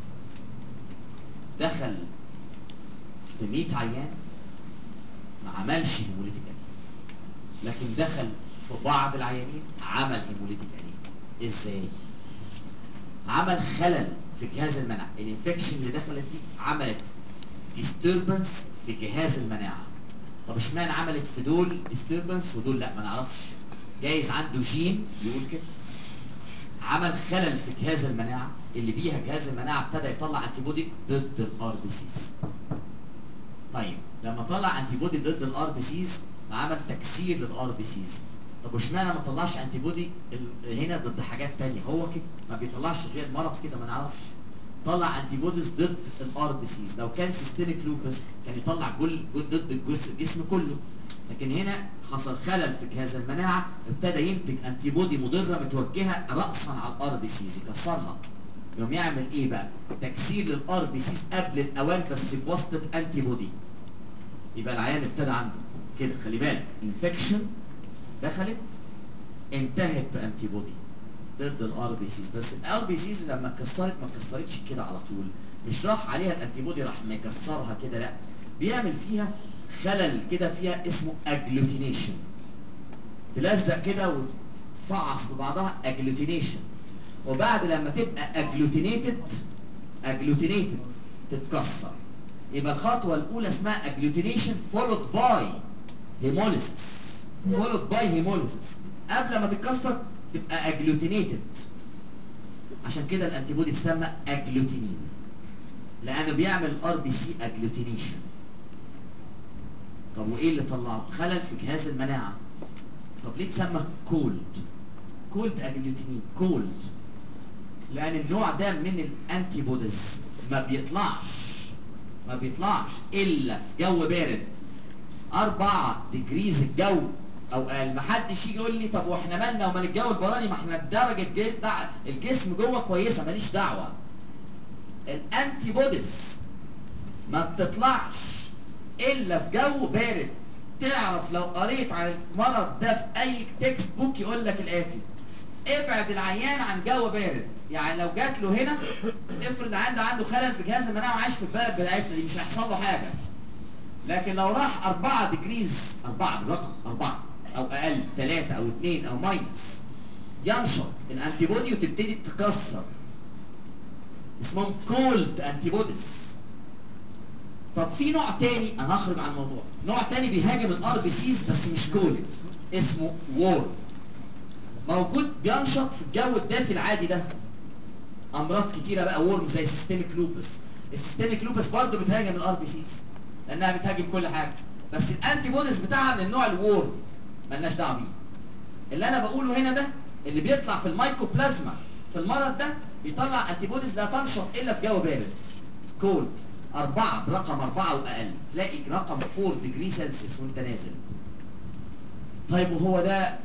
دخل في مية عيان ما عملش هيموليتيك انيميا، لكن دخل في بعض العيانين عمل هيموليتيك انيميا. ازاي؟ عمل خلل في جهاز المناعه، الانفكشن اللي دخلت دي عملت ديستربنس في جهاز المناعه. طب اشمعنى عملت في دول ديستربنس ودول لا؟ ما نعرفش، جايز عنده جين بيقول كده. عمل خلل في جهاز المناعه اللي بيها جهاز المناعه ابتدى يطلع انتي بودي ضد الار بي سيز. طيب لما طلع انتي بودي ضد الار بي سيز عمل تكسير للار بي سيز. طب واشمعنى ما طلعش انتي بودي هنا ضد حاجات تانية؟ هو كده ما بيطلعش غير مرض كده، ما نعرفش. طلع انتي بوديز ضد الار بي سيز. لو كان سيستميك لوبس كان يطلع جل ضد الجسم كله، لكن هنا حصل خلل في جهاز المناعه، ابتدى ينتج انتي بودي مضره متوجهه راسا على الار بي سيز، يكسرها. يقوم يعمل ايه بقى؟ تكسير للار بي سيز قبل الاوان بس بواسطه انتي بودي. يبقى العيان ابتدى عنده كده، خلي بالك، انفكشن دخلت انتهت بانتي بودي ضد الار بي سيز، بس الار بي سيز لما اتكسرت ما اتكسرتش كده على طول، مش راح عليها الانتي بودي راح مكسرها كده، لا، بيعمل فيها خلل كده فيها اسمه اجلوتينيشن، تلزق كده وتفعص في بعضها، اجلوتينيشن. وبعد لما تبقى اجلوتينيتد اجلوتينيتد تتكسر. يبقى الخطوه الاولى اسمها اجلوتينيشن فولود باي هيموليسيس، فولود باي هيموليسيس، قبل ما تتكسر تبقى اجلوتينيتد. عشان كده الانتي بودي تسمى اجلوتينين، لانه بيعمل ار بي سي اجلوتينيشن. طب وايه اللي طلعه؟ خلل في جهاز المناعه. طب ليه تسمى كولد؟ كولد اجلوتينين، كولد لان النوع ده من الانتي بوديز ما بيطلعش ما بيطلعش الا في جو بارد، أربعة ديجريز الجو او اقل. ما حدش يجي يقول لي طب واحنا مالنا ومال الجو البراني، ما احنا درجه الجسم جوه كويسه، ماليش دعوه. الانتي بوديز ما بتطلعش الا في جو بارد. تعرف لو قريت عن المرض ده في اي تكست بوك يقول لك الاتي: ابعد العيان عن جو بارد. يعني لو جات له هنا، افرض العيان ده عنده خلل في جهاز المناعه وعايش في البلد بتاعتنا دي، مش هيحصل له حاجه. لكن لو راح أربعة ديجريز، أربعة بالرقم أربعة أو أقل، ثلاثة أو اثنين أو ماينس، ينشط الأنتي بودي وتبتدي تكسر، اسمهم كولد أنتي بوديز. طب في نوع تاني، أنا هخرج عن الموضوع، نوع تاني بيهاجم الأر بي سيز بس مش كولد، اسمه وورم، موجود بينشط في الجو الدافي العادي ده. أمراض كتيرة بقى وورم زي سيستميك لوبس. السيستميك لوبس برضه بتهاجم الأر بي سيز لأنها بتهاجم كل حاجة، بس الانتي بوديز بتاعها من النوع الوورم، مالناش دعوه بيه. اللي انا بقوله هنا ده اللي بيطلع في المايكوبلازما في المرض ده بيطلع انتي بوديز لا تنشط الا في جو بارد، كولد، أربعة برقم أربعة وأقل، تلاقي رقم أربعة ديجري سلسيوس وأنت نازل. طيب وهو ده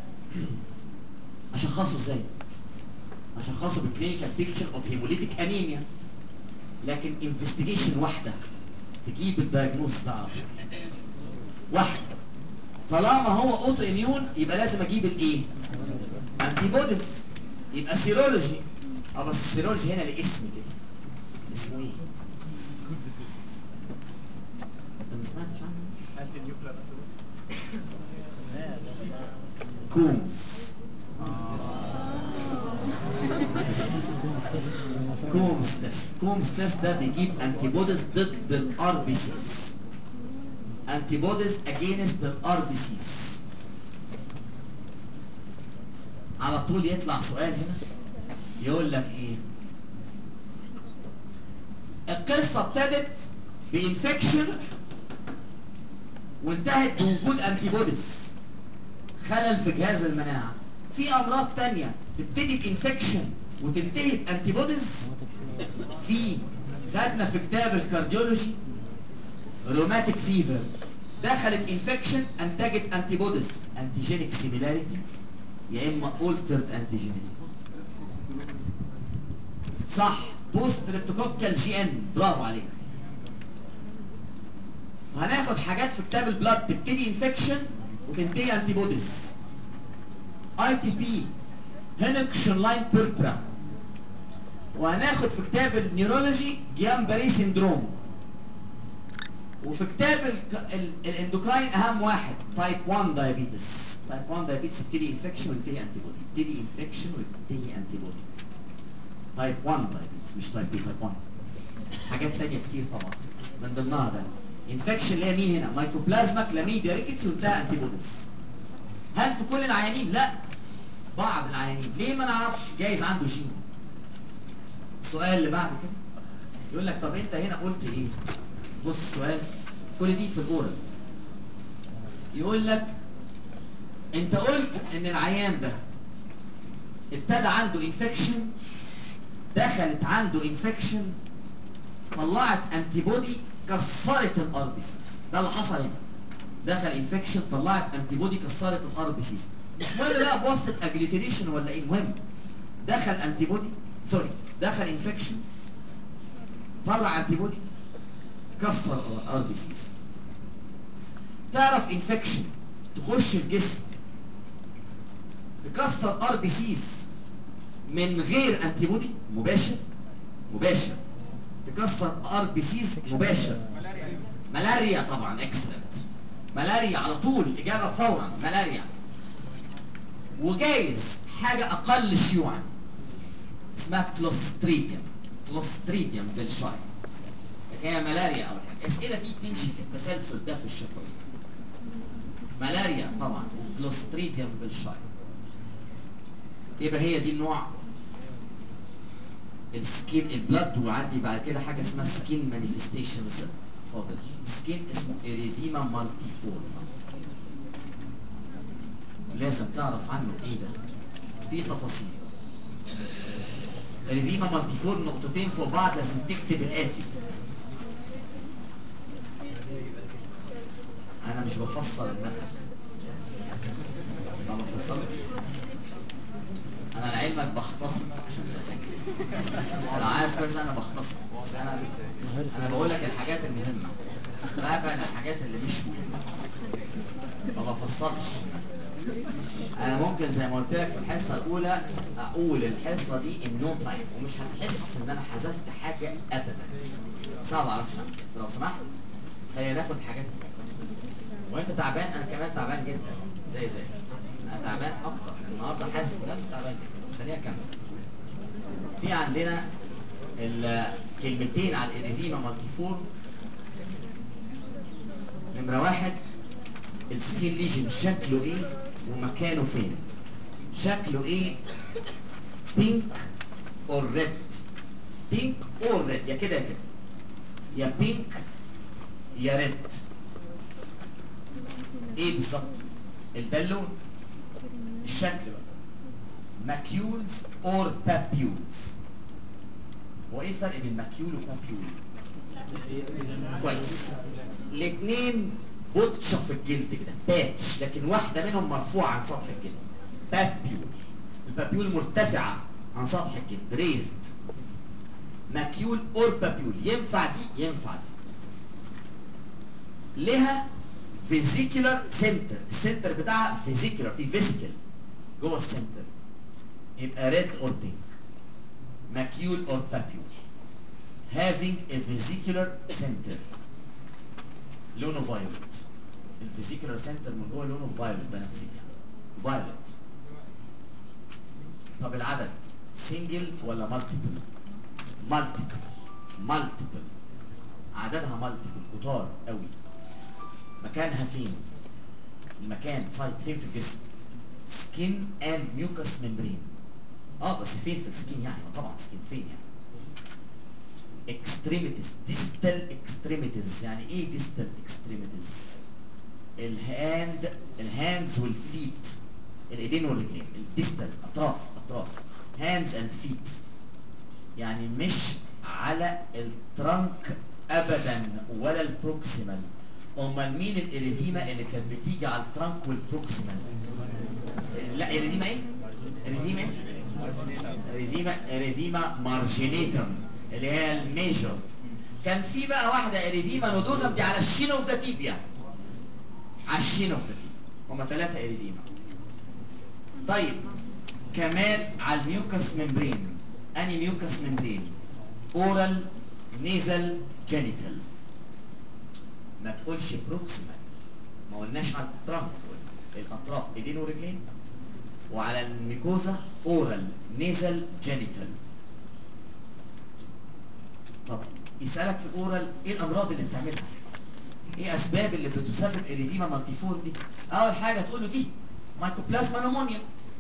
أشخصه إزاي؟ أشخصه بالكلينيكال بيكتشر أوف هيموليتيك أنيميا. لكن انفستيجيشن واحده تجيب الدايجنوز ده على طول. واحده. طالما هو اوتو اميون يبقى لازم اجيب الايه؟ انتي بوديز. يبقى سيرولوجي. اه بس السيرولوجي هنا لاسم كده. اسمه ايه؟ انت ما سمعتش عنه؟ كومز. كومز تيست. كومز تيست ده بيجيب انتي بوديز ضد الار بي سيز. انتي بوديز اجينست الار بي سيز. على طول يطلع سؤال هنا يقول لك ايه؟ القصه ابتدت بانفكشن وانتهت بوجود انتي بوديز. خلل في جهاز المناعه. في امراض تانية تبتدي بانفكشن وتنتهي بانتي بوديز. في خدنا في كتاب الكارديولوجي روماتيك فيفر دخلت انفكشن انتجت انتي بوديز. انتيجينيك سيميلاريتي يا اما اولترد انتيجينيزم. صح. بوست ريبتوكوكال جي ان. برافو عليك. وهناخد حاجات في كتاب البلاد تبتدي انفكشن وتنتهي انتي بوديز. اي تي بي هينكشن لاين بيربرا. وهناخد في كتاب النيورولوجي جيام باري سيندروم. وفي كتاب الاندوكراين اهم واحد تايب واحد دايابيتس. تايب واحد دايابيتس يبتدي انفكشن وينتهي انتي بودي. يبتدي انفكشن وينتهي انتي بودي. تايب واحد دايابيتس مش تايب اتنين، تايب واحد. حاجات تانية كتير طبعا من ضمنها ده انفكشن اللي هي مين هنا؟ مايكوبلازما كلاميديا ريكتس وانتهى انتي بوديز. هل في كل العيانين؟ لا. بعض العيانين. ليه ما نعرفش؟ جايز عنده جين. السؤال اللي بعد كده يقول لك طب انت هنا قلت ايه؟ بص السؤال كل دي في الاورال. يقول لك انت قلت ان العيان ده ابتدى عنده انفكشن، دخلت عنده انفكشن، طلعت انتي بودي كسرت الار بي سيز. ده اللي حصل هنا. دخل انفكشن طلعت انتي بودي كسرت الار بي سيز. مش مهم بقى بواسطه اجليتريشن ولا ايه، المهم دخل انتي بودي سوري دخل انفكشن طلع انتي بودي كسر الار بي سيز. تعرف انفكشن تخش الجسم تكسر ار بي سيز من غير انتي بودي مباشر؟ مباشر. تكسر ار بي سيز مباشر. ملاريا طبعا. اكسلنت. ملاريا على طول. اجابه فورا ملاريا. وجايز حاجه اقل شيوعا اسمها كلوستريديوم. كلوستريديوم فيلشاي. لكن هي ملاريا اول حاجه. الاسئله دي تمشي في التسلسل ده في الشفوي. ملاريا طبعا وكلوستريديوم فيلشاي. يبقى هي دي النوع السكين البلد. وعندي بعد كده حاجه اسمها سكين مانيفستيشنز. فاضل سكين اسمه اريثيما مالتيفورم. لازم تعرف عنه ايه ده. في تفاصيل. اريثيما مالتيفورم نقطتين فوق بعض لازم تكتب الاتي. انا مش بفسر المنهج. ما بفسرش. انا لعلمك بختصر عشان تبقى فاهم. انا عارف كويس انا بختصر بس انا انا بقول لك الحاجات المهمه. بقى الحاجات اللي مش مهمه ما بفصلش. انا ممكن زي ما قلت لك في الحصه الاولى اقول الحصه دي النو تايم ومش هتحس ان انا حذفت حاجه ابدا. بس انا ما بعرفش اعمل كده. فلو سمحت خلينا ناخد الحاجات المهمه. وانت تعبان انا كمان تعبان جدا زي زي انا تعبان اكتر النهارده. حاسس بنفسي تعبان جدا. خلينا نكمل. في عندنا الكلمتين على الاريثيما مالتيفورم. نمره واحد السكين ليجن شكله ايه ومكانه فين؟ شكله ايه؟ بينك اور ريد. بينك اور ريد. يا كده يا كده. يا بينك يا ريد. ايه بالظبط؟ ده اللون. الشكل بقى ماكيولز اور بابيولز. هو ايه الفرق بين ماكيول وبابيول؟ كويس. الاثنين بطشه في الجلد كده باتش، لكن واحده منهم مرفوعه عن سطح الجلد. بابيول. البابيول مرتفعه عن سطح الجلد ريزد. ماكيول اور بابيول. ينفع دي ينفع دي. لها فيزيكولار سنتر، السنتر بتاعها فيزيكولار، في فيزيكال جوه السنتر، يبقى ريد اور بينك. ماكيول اور بابيول having a vesicular center لونه فايولت. الفيزيكولار سنتر من جوه لونه فايولت، بنفسجي يعني فايولت. طب العدد سنجل ولا مالتيبل؟ مالتيبل. مالتيبل، عددها مالتيبل، كتار قوي. مكانها فين؟ المكان سايت فين في الجسم؟ سكين اند ميوكس ممبرين. اه بس فين في السكين يعني؟ ما طبعا سكين فين يعني؟ اكستريميتيز، ديستال اكستريميتيز. يعني ايه ديستال اكستريميتيز؟ الهاند، الهاندز والفيت، الايدين والرجلين، الديستال، اطراف اطراف هاندز اند فيت. يعني مش على الترنك ابدا ولا البروكسيمال. امال مين الاريثيما اللي كانت بتيجي على الترنك والبروكسيمال؟ لا اريثيما ايه؟ اريثيما ايه؟ اريثيما اريثيما مارجينيتم اللي هي الميجور. كان في بقى واحده اريثيما نودوزم دي على الشين اوف ذا تيبيا، على الشين اوف ذا تيبيا. هما ثلاثه اريثيما. طيب كمان على الميوكس ممبرين. اني ميوكس ممبرين؟ اورال، نيزل، جينيتال. ما تقولش بروكسيمال، ما قلناش على الترنك، الاطراف ايدين ورجلين. وعلى الميكوزا اورال، نيزل، جينيتال. طب يسالك في الاورال ايه الامراض اللي بتعملها؟ ايه اسباب اللي بتسبب اريثيما مالتيفورم دي؟ اول حاجه تقول له دي مايكوبلازما نمونيا.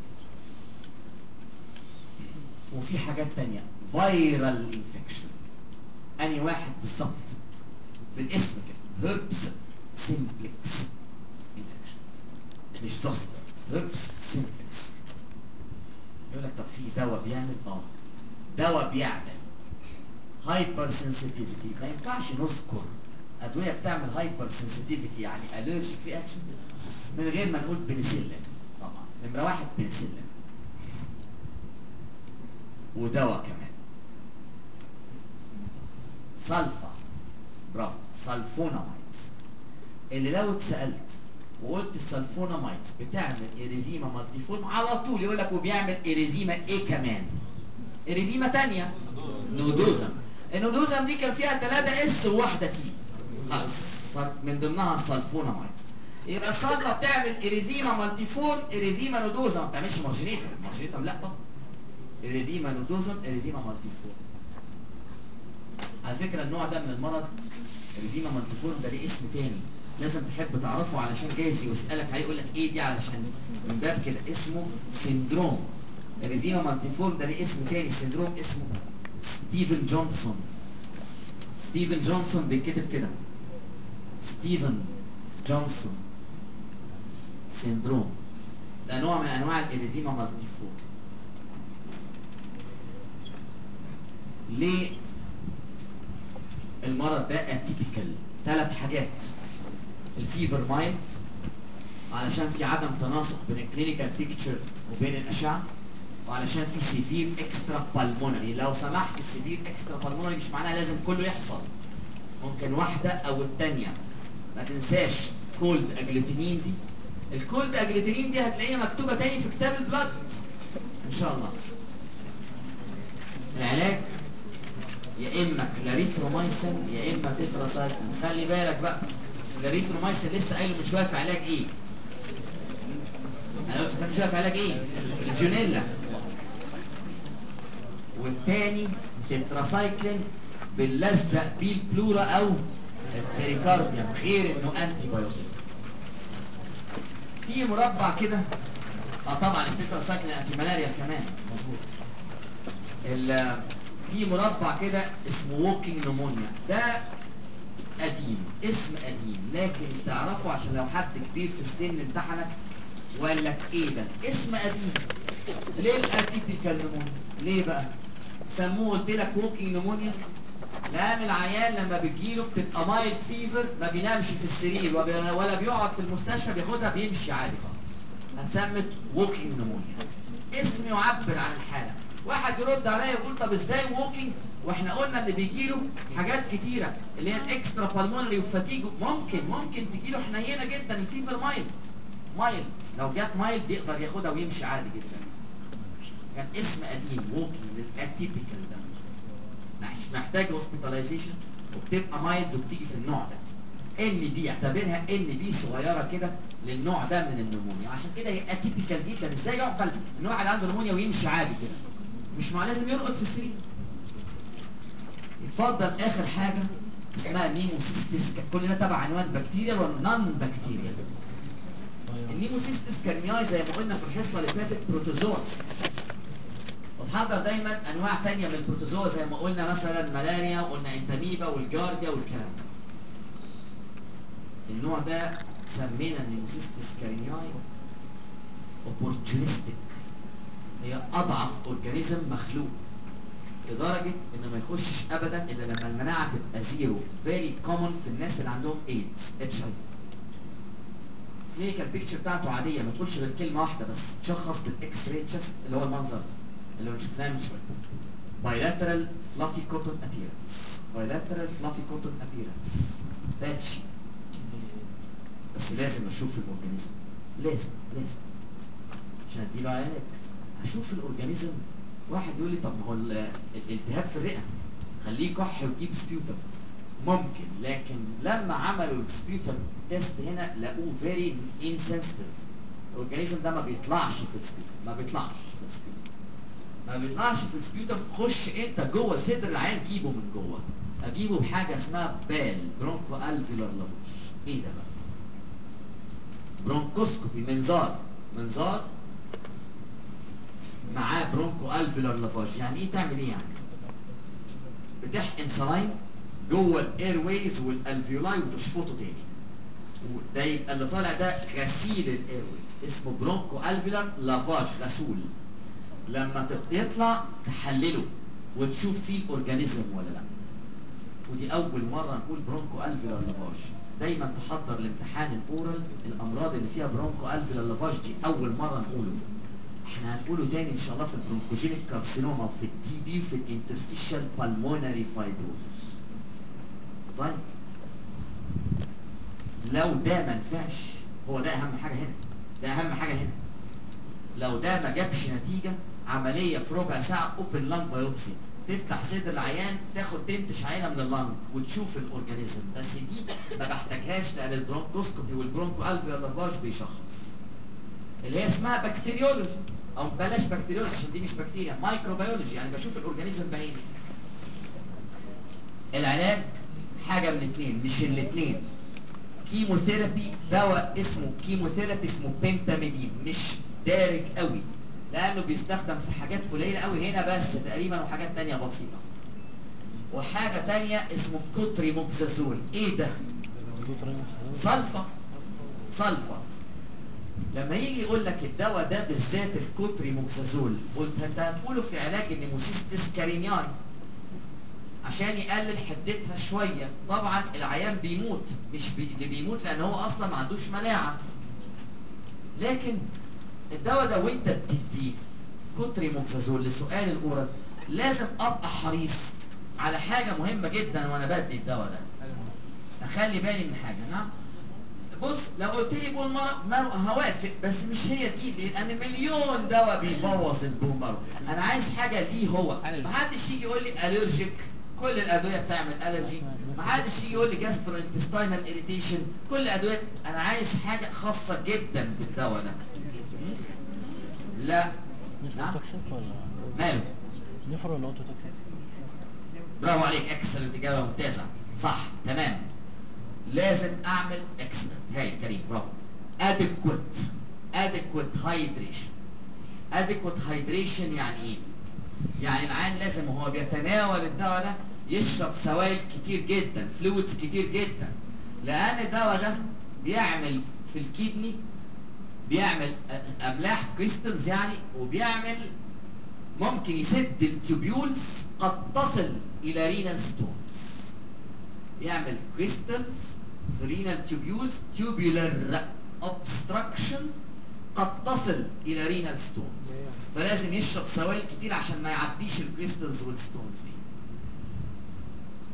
وفي حاجات تانية، فايرال انفكشن. اني واحد بالظبط بالاسم كده، هيربس سيمبلكس انفكشن، مش زوستر، هيربس سيمبلكس. يقول لك طب في دواء بيعمل؟ اه دواء بيعمل هايبر سنسيتيفيتي. ما ينفعش نذكر ادويه بتعمل هايبر سنسيتيفيتي يعني الرجيك رياكشن من غير ما نقول بنسلين. طبعا نمره واحد بنسلين، ودواء كمان سلفا، برافو، سلفونامايدز. اللي لو اتسالت وقلت السلفونامايدز بتعمل اريثيما مالتيفورم، على طول يقول لك وبيعمل اريثيما ايه كمان؟ اريثيما تانية، نودوزم. النودوزم دي كان فيها ثلاثة اس وواحدة تي، خلاص من ضمنها السلفونامايدز. يبقى السلفا بتعمل اريثيما مالتيفورم، اريثيما نودوزم، ما بتعملش مارجينيتم. مارجينيتم لا طبعا. اريثيما نودوزم، اريثيما مالتيفورم. على فكرة النوع ده من المرض اريثيما مالتيفورم ده ليه اسم تاني لازم تحب تعرفه، علشان جايز يسألك عليه يقول لك ايه دي، علشان من باب كده اسمه سندروم. اريثيما مالتيفورم ده ليه اسم تاني، سندروم اسمه ستيفن جونسون. ستيفن جونسون بيتكتب كده، ستيفن جونسون سندروم. ده نوع من انواع الاريثيما مالتيفورم. ليه المرض ده اتيبيكال؟ ثلاث حاجات. الفيفر مايلد، علشان في عدم تناسق بين الكلينيكال بيكتشر وبين الاشعه، وعلشان في سيفير اكسترا بالمونري. لو سمحت السيفير اكسترا بالمونري مش معناها لازم كله يحصل، ممكن واحده او الثانيه. ما تنساش كولد اجلوتينين دي، الكولد اجلوتينين دي هتلاقيها مكتوبه تاني في كتاب البلد ان شاء الله. العلاج يا اما كلاريثرومايسين يا اما تتراسايكلين. خلي بالك بقى، كلاريثرومايسين لسه قايله من شويه في علاج ايه؟ انا قلت من شويه في علاج ايه؟ الجونيلا. والتاني تتراسايكلين بنلزق بيه البلورا او البريكارديوم، غير انه انتي بايوتيك. في مربع كده، اه طبعا التتراسايكلين انتي ملاريال كمان مظبوط. في مربع كده اسمه ووكينج نمونيا، ده قديم، اسم قديم، لكن تعرفه عشان لو حد كبير في السن امتحنك وقال لك ايه ده، اسم قديم. ليه الاتيبيكال نمونيا؟ ليه بقى سموه قلت لك ووكينج نمونيا؟ لان العيان لما بتجيله بتبقى مايلد فيفر، ما بينامش في السرير ولا بيقعد في المستشفى، بياخدها بيمشي عادي خالص، هتسمت ووكينج نمونيا. اسم يعبر عن الحاله. واحد يرد عليا يقول طب ازاي ووكينج واحنا قلنا ان بيجي له حاجات كتيره اللي هي الاكسترا بالمونري وفاتيجو. ممكن ممكن تجي له حنينه جدا الفيفر مايلد مايلد لو جت مايلد يقدر ياخدها ويمشي عادي جدا. كان اسم قديم ووكينج للاتيبيكال ده، مش محتاج هوسبيتاليزيشن وبتبقى مايلد وبتيجي في النوع ده. ان بي اعتبرها ان بي صغيره كده للنوع ده من النمونيا، عشان كده هي اتيبيكال جدا. ازاي يعقل ان واحد عنده نمونيا ويمشي عادي كده؟ مش مع لازم يرقد في السرير. يتفضل اخر حاجه اسمها نيموسيستس. كل ده تبع عنوان بكتيريال ولا نون بكتيريال. النيموسيستس كارنياي زي ما قلنا في الحصه اللي فاتت بروتوزوا. وتحضر دايما انواع تانية من البروتوزوا زي ما قلنا مثلا ملاريا وقلنا انتاميبا والجارديا والكلام ده. النوع ده سمينا النيموسيستس كارنياي اوبورتونستيك. هي اضعف اورجانيزم مخلوق لدرجه انه ما يخشش ابدا الا لما المناعه تبقى زيرو. فيري كومن في الناس اللي عندهم ايدز اتش اي في. كلينيكال بيكتشر بتاعته عاديه، ما تقولش غير كلمه واحده بس، تشخص بالاكس راي تشست اللي هو المنظر ده اللي هو شفناه من شويه. bilateral fluffy cotton appearance bilateral fluffy cotton appearance باتشي. بس لازم اشوف الاورجانيزم، لازم لازم عشان اديله علاج. اشوف الاورجانيزم. واحد يقول لي طب ما هو الالتهاب في الرئه خليه كح وتجيب سبيوتر. ممكن، لكن لما عملوا السبيوتر تيست هنا لقوه فيري انسنسيتيف. الاورجانيزم ده ما بيطلعش في السبيوتر، ما بيطلعش في السبيوتر ما بيطلعش في السبيوتر. خش انت جوه صدر العيان جيبه من جوه. اجيبه بحاجه اسمها بال برونكو الفيولار لافوش. ايه ده بقى؟ برونكوسكوبي، منظار منظار معاه برونكو الفيولار لافاج. يعني ايه تعمل ايه يعني؟ بتحقن سلاين جوه الاير ويز والالفيولاي وتشفطه تاني. وده يبقى اللي طالع ده غسيل الاير ويز، اسمه برونكو الفيولار لافاج، غسول. لما يطلع تحلله وتشوف فيه الاورجانيزم ولا لا. ودي اول مره نقول برونكو الفيولار لافاج. دايما تحضر لامتحان الاورال الامراض اللي فيها برونكو الفيولار لافاج دي اول مره نقوله. احنا هنقوله تاني ان شاء الله في البرونكوجينيك كارسينوما وفي التي بي وفي الانترستيشال بالمونري فايبروزس. طيب لو ده ما نفعش، هو ده اهم حاجه هنا، ده اهم حاجه هنا. لو ده ما جابش نتيجه، عمليه في ربع ساعه اوبن لانج بايوبسي. تفتح صدر العيان تاخد تنتش عينه من اللانج وتشوف الاورجانيزم. بس دي ما بحتاجهاش لان البرونكوسكوبي والبرونكو الفيولار لافاج بيشخص. اللي هي اسمها بكتيريولوجي، او بلاش بكتيريولوجي عشان دي مش بكتيريا، مايكروبيولوجي، يعني بشوف الاورجانيزم بعيني. العلاج حاجه من الاثنين، مش الاثنين. كيموثيرابي، دواء اسمه كيموثيرابي اسمه بنتاميدين، مش دارج قوي لانه بيستخدم في حاجات قليله قوي هنا بس تقريبا، وحاجات تانية بسيطه. وحاجه تانية اسمه كوتريموكسازول. ايه ده؟ صلفه صلفه. لما يجي يقول لك الدواء ده بالذات الكوتريموكسازول، قلت انت هتقوله في علاج النيموسيستس كارينياي عشان يقلل حدتها شويه. طبعا العيان بيموت، مش بي... اللي بيموت لان هو اصلا ما عندوش مناعه. لكن الدواء ده وانت بتديه كوتريموكسازول لسؤال الاورال، لازم ابقى حريص على حاجه مهمه جدا وانا بدي الدواء ده. اخلي بالي من حاجه. نعم بص، لو قلت لي بول مارو هوافق، بس مش هي دي، لان مليون دواء بيبوظ البول مارو. انا عايز حاجه ليه هو. محدش يجي يقول لي الرجيك، كل الادويه بتعمل الرجي. محدش يجي يقول لي جاسترو انتستاينال اريتيشن، كل ادويه. انا عايز حاجه خاصه جدا بالدواء ده. لا نعم ماله؟ نفر ولا اوتو برافو عليك، اكسلنت، اجابه ممتازه، صح تمام. لازم اعمل اكسلنت، هاي كريم برافو. adequate adequate hydration. adequate hydration يعني ايه؟ يعني العيان لازم وهو بيتناول الدواء ده يشرب سوائل كتير جدا، فلويدز كتير جدا، لان الدواء ده بيعمل في الكدني، بيعمل املاح كريستالز يعني، وبيعمل ممكن يسد التوبيولز قد تصل الى رينال ستونز. يعمل كريستالز في رينال تيوبيولز، تيوبولار اوبستراكشن قد تصل الى رينال ستونز. فلازم يشرب سوائل كتير عشان ما يعبيش الكريستالز والستونز دي.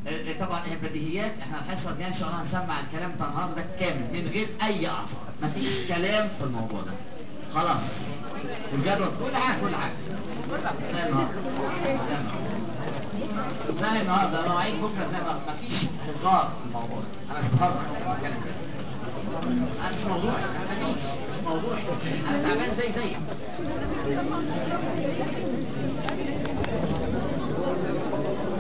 آه، طبعا هي بديهيات. احنا الحصه الجايه ان شاء الله هنسمع الكلام بتاع النهارده ده كامل من غير اي اعصاب، مفيش كلام في الموضوع ده خلاص. والجدول كل حاجه كل حاجه زي النهارده، زي النهارده زي النهارده انا هعيد بكره زي النهارده، مفيش هزار في الموضوع ده. انا مش بهرج، انا بتكلم جد. انا مش موضوعي، ما تفهمنيش، مش موضوعي. انا تعبان زي زيك.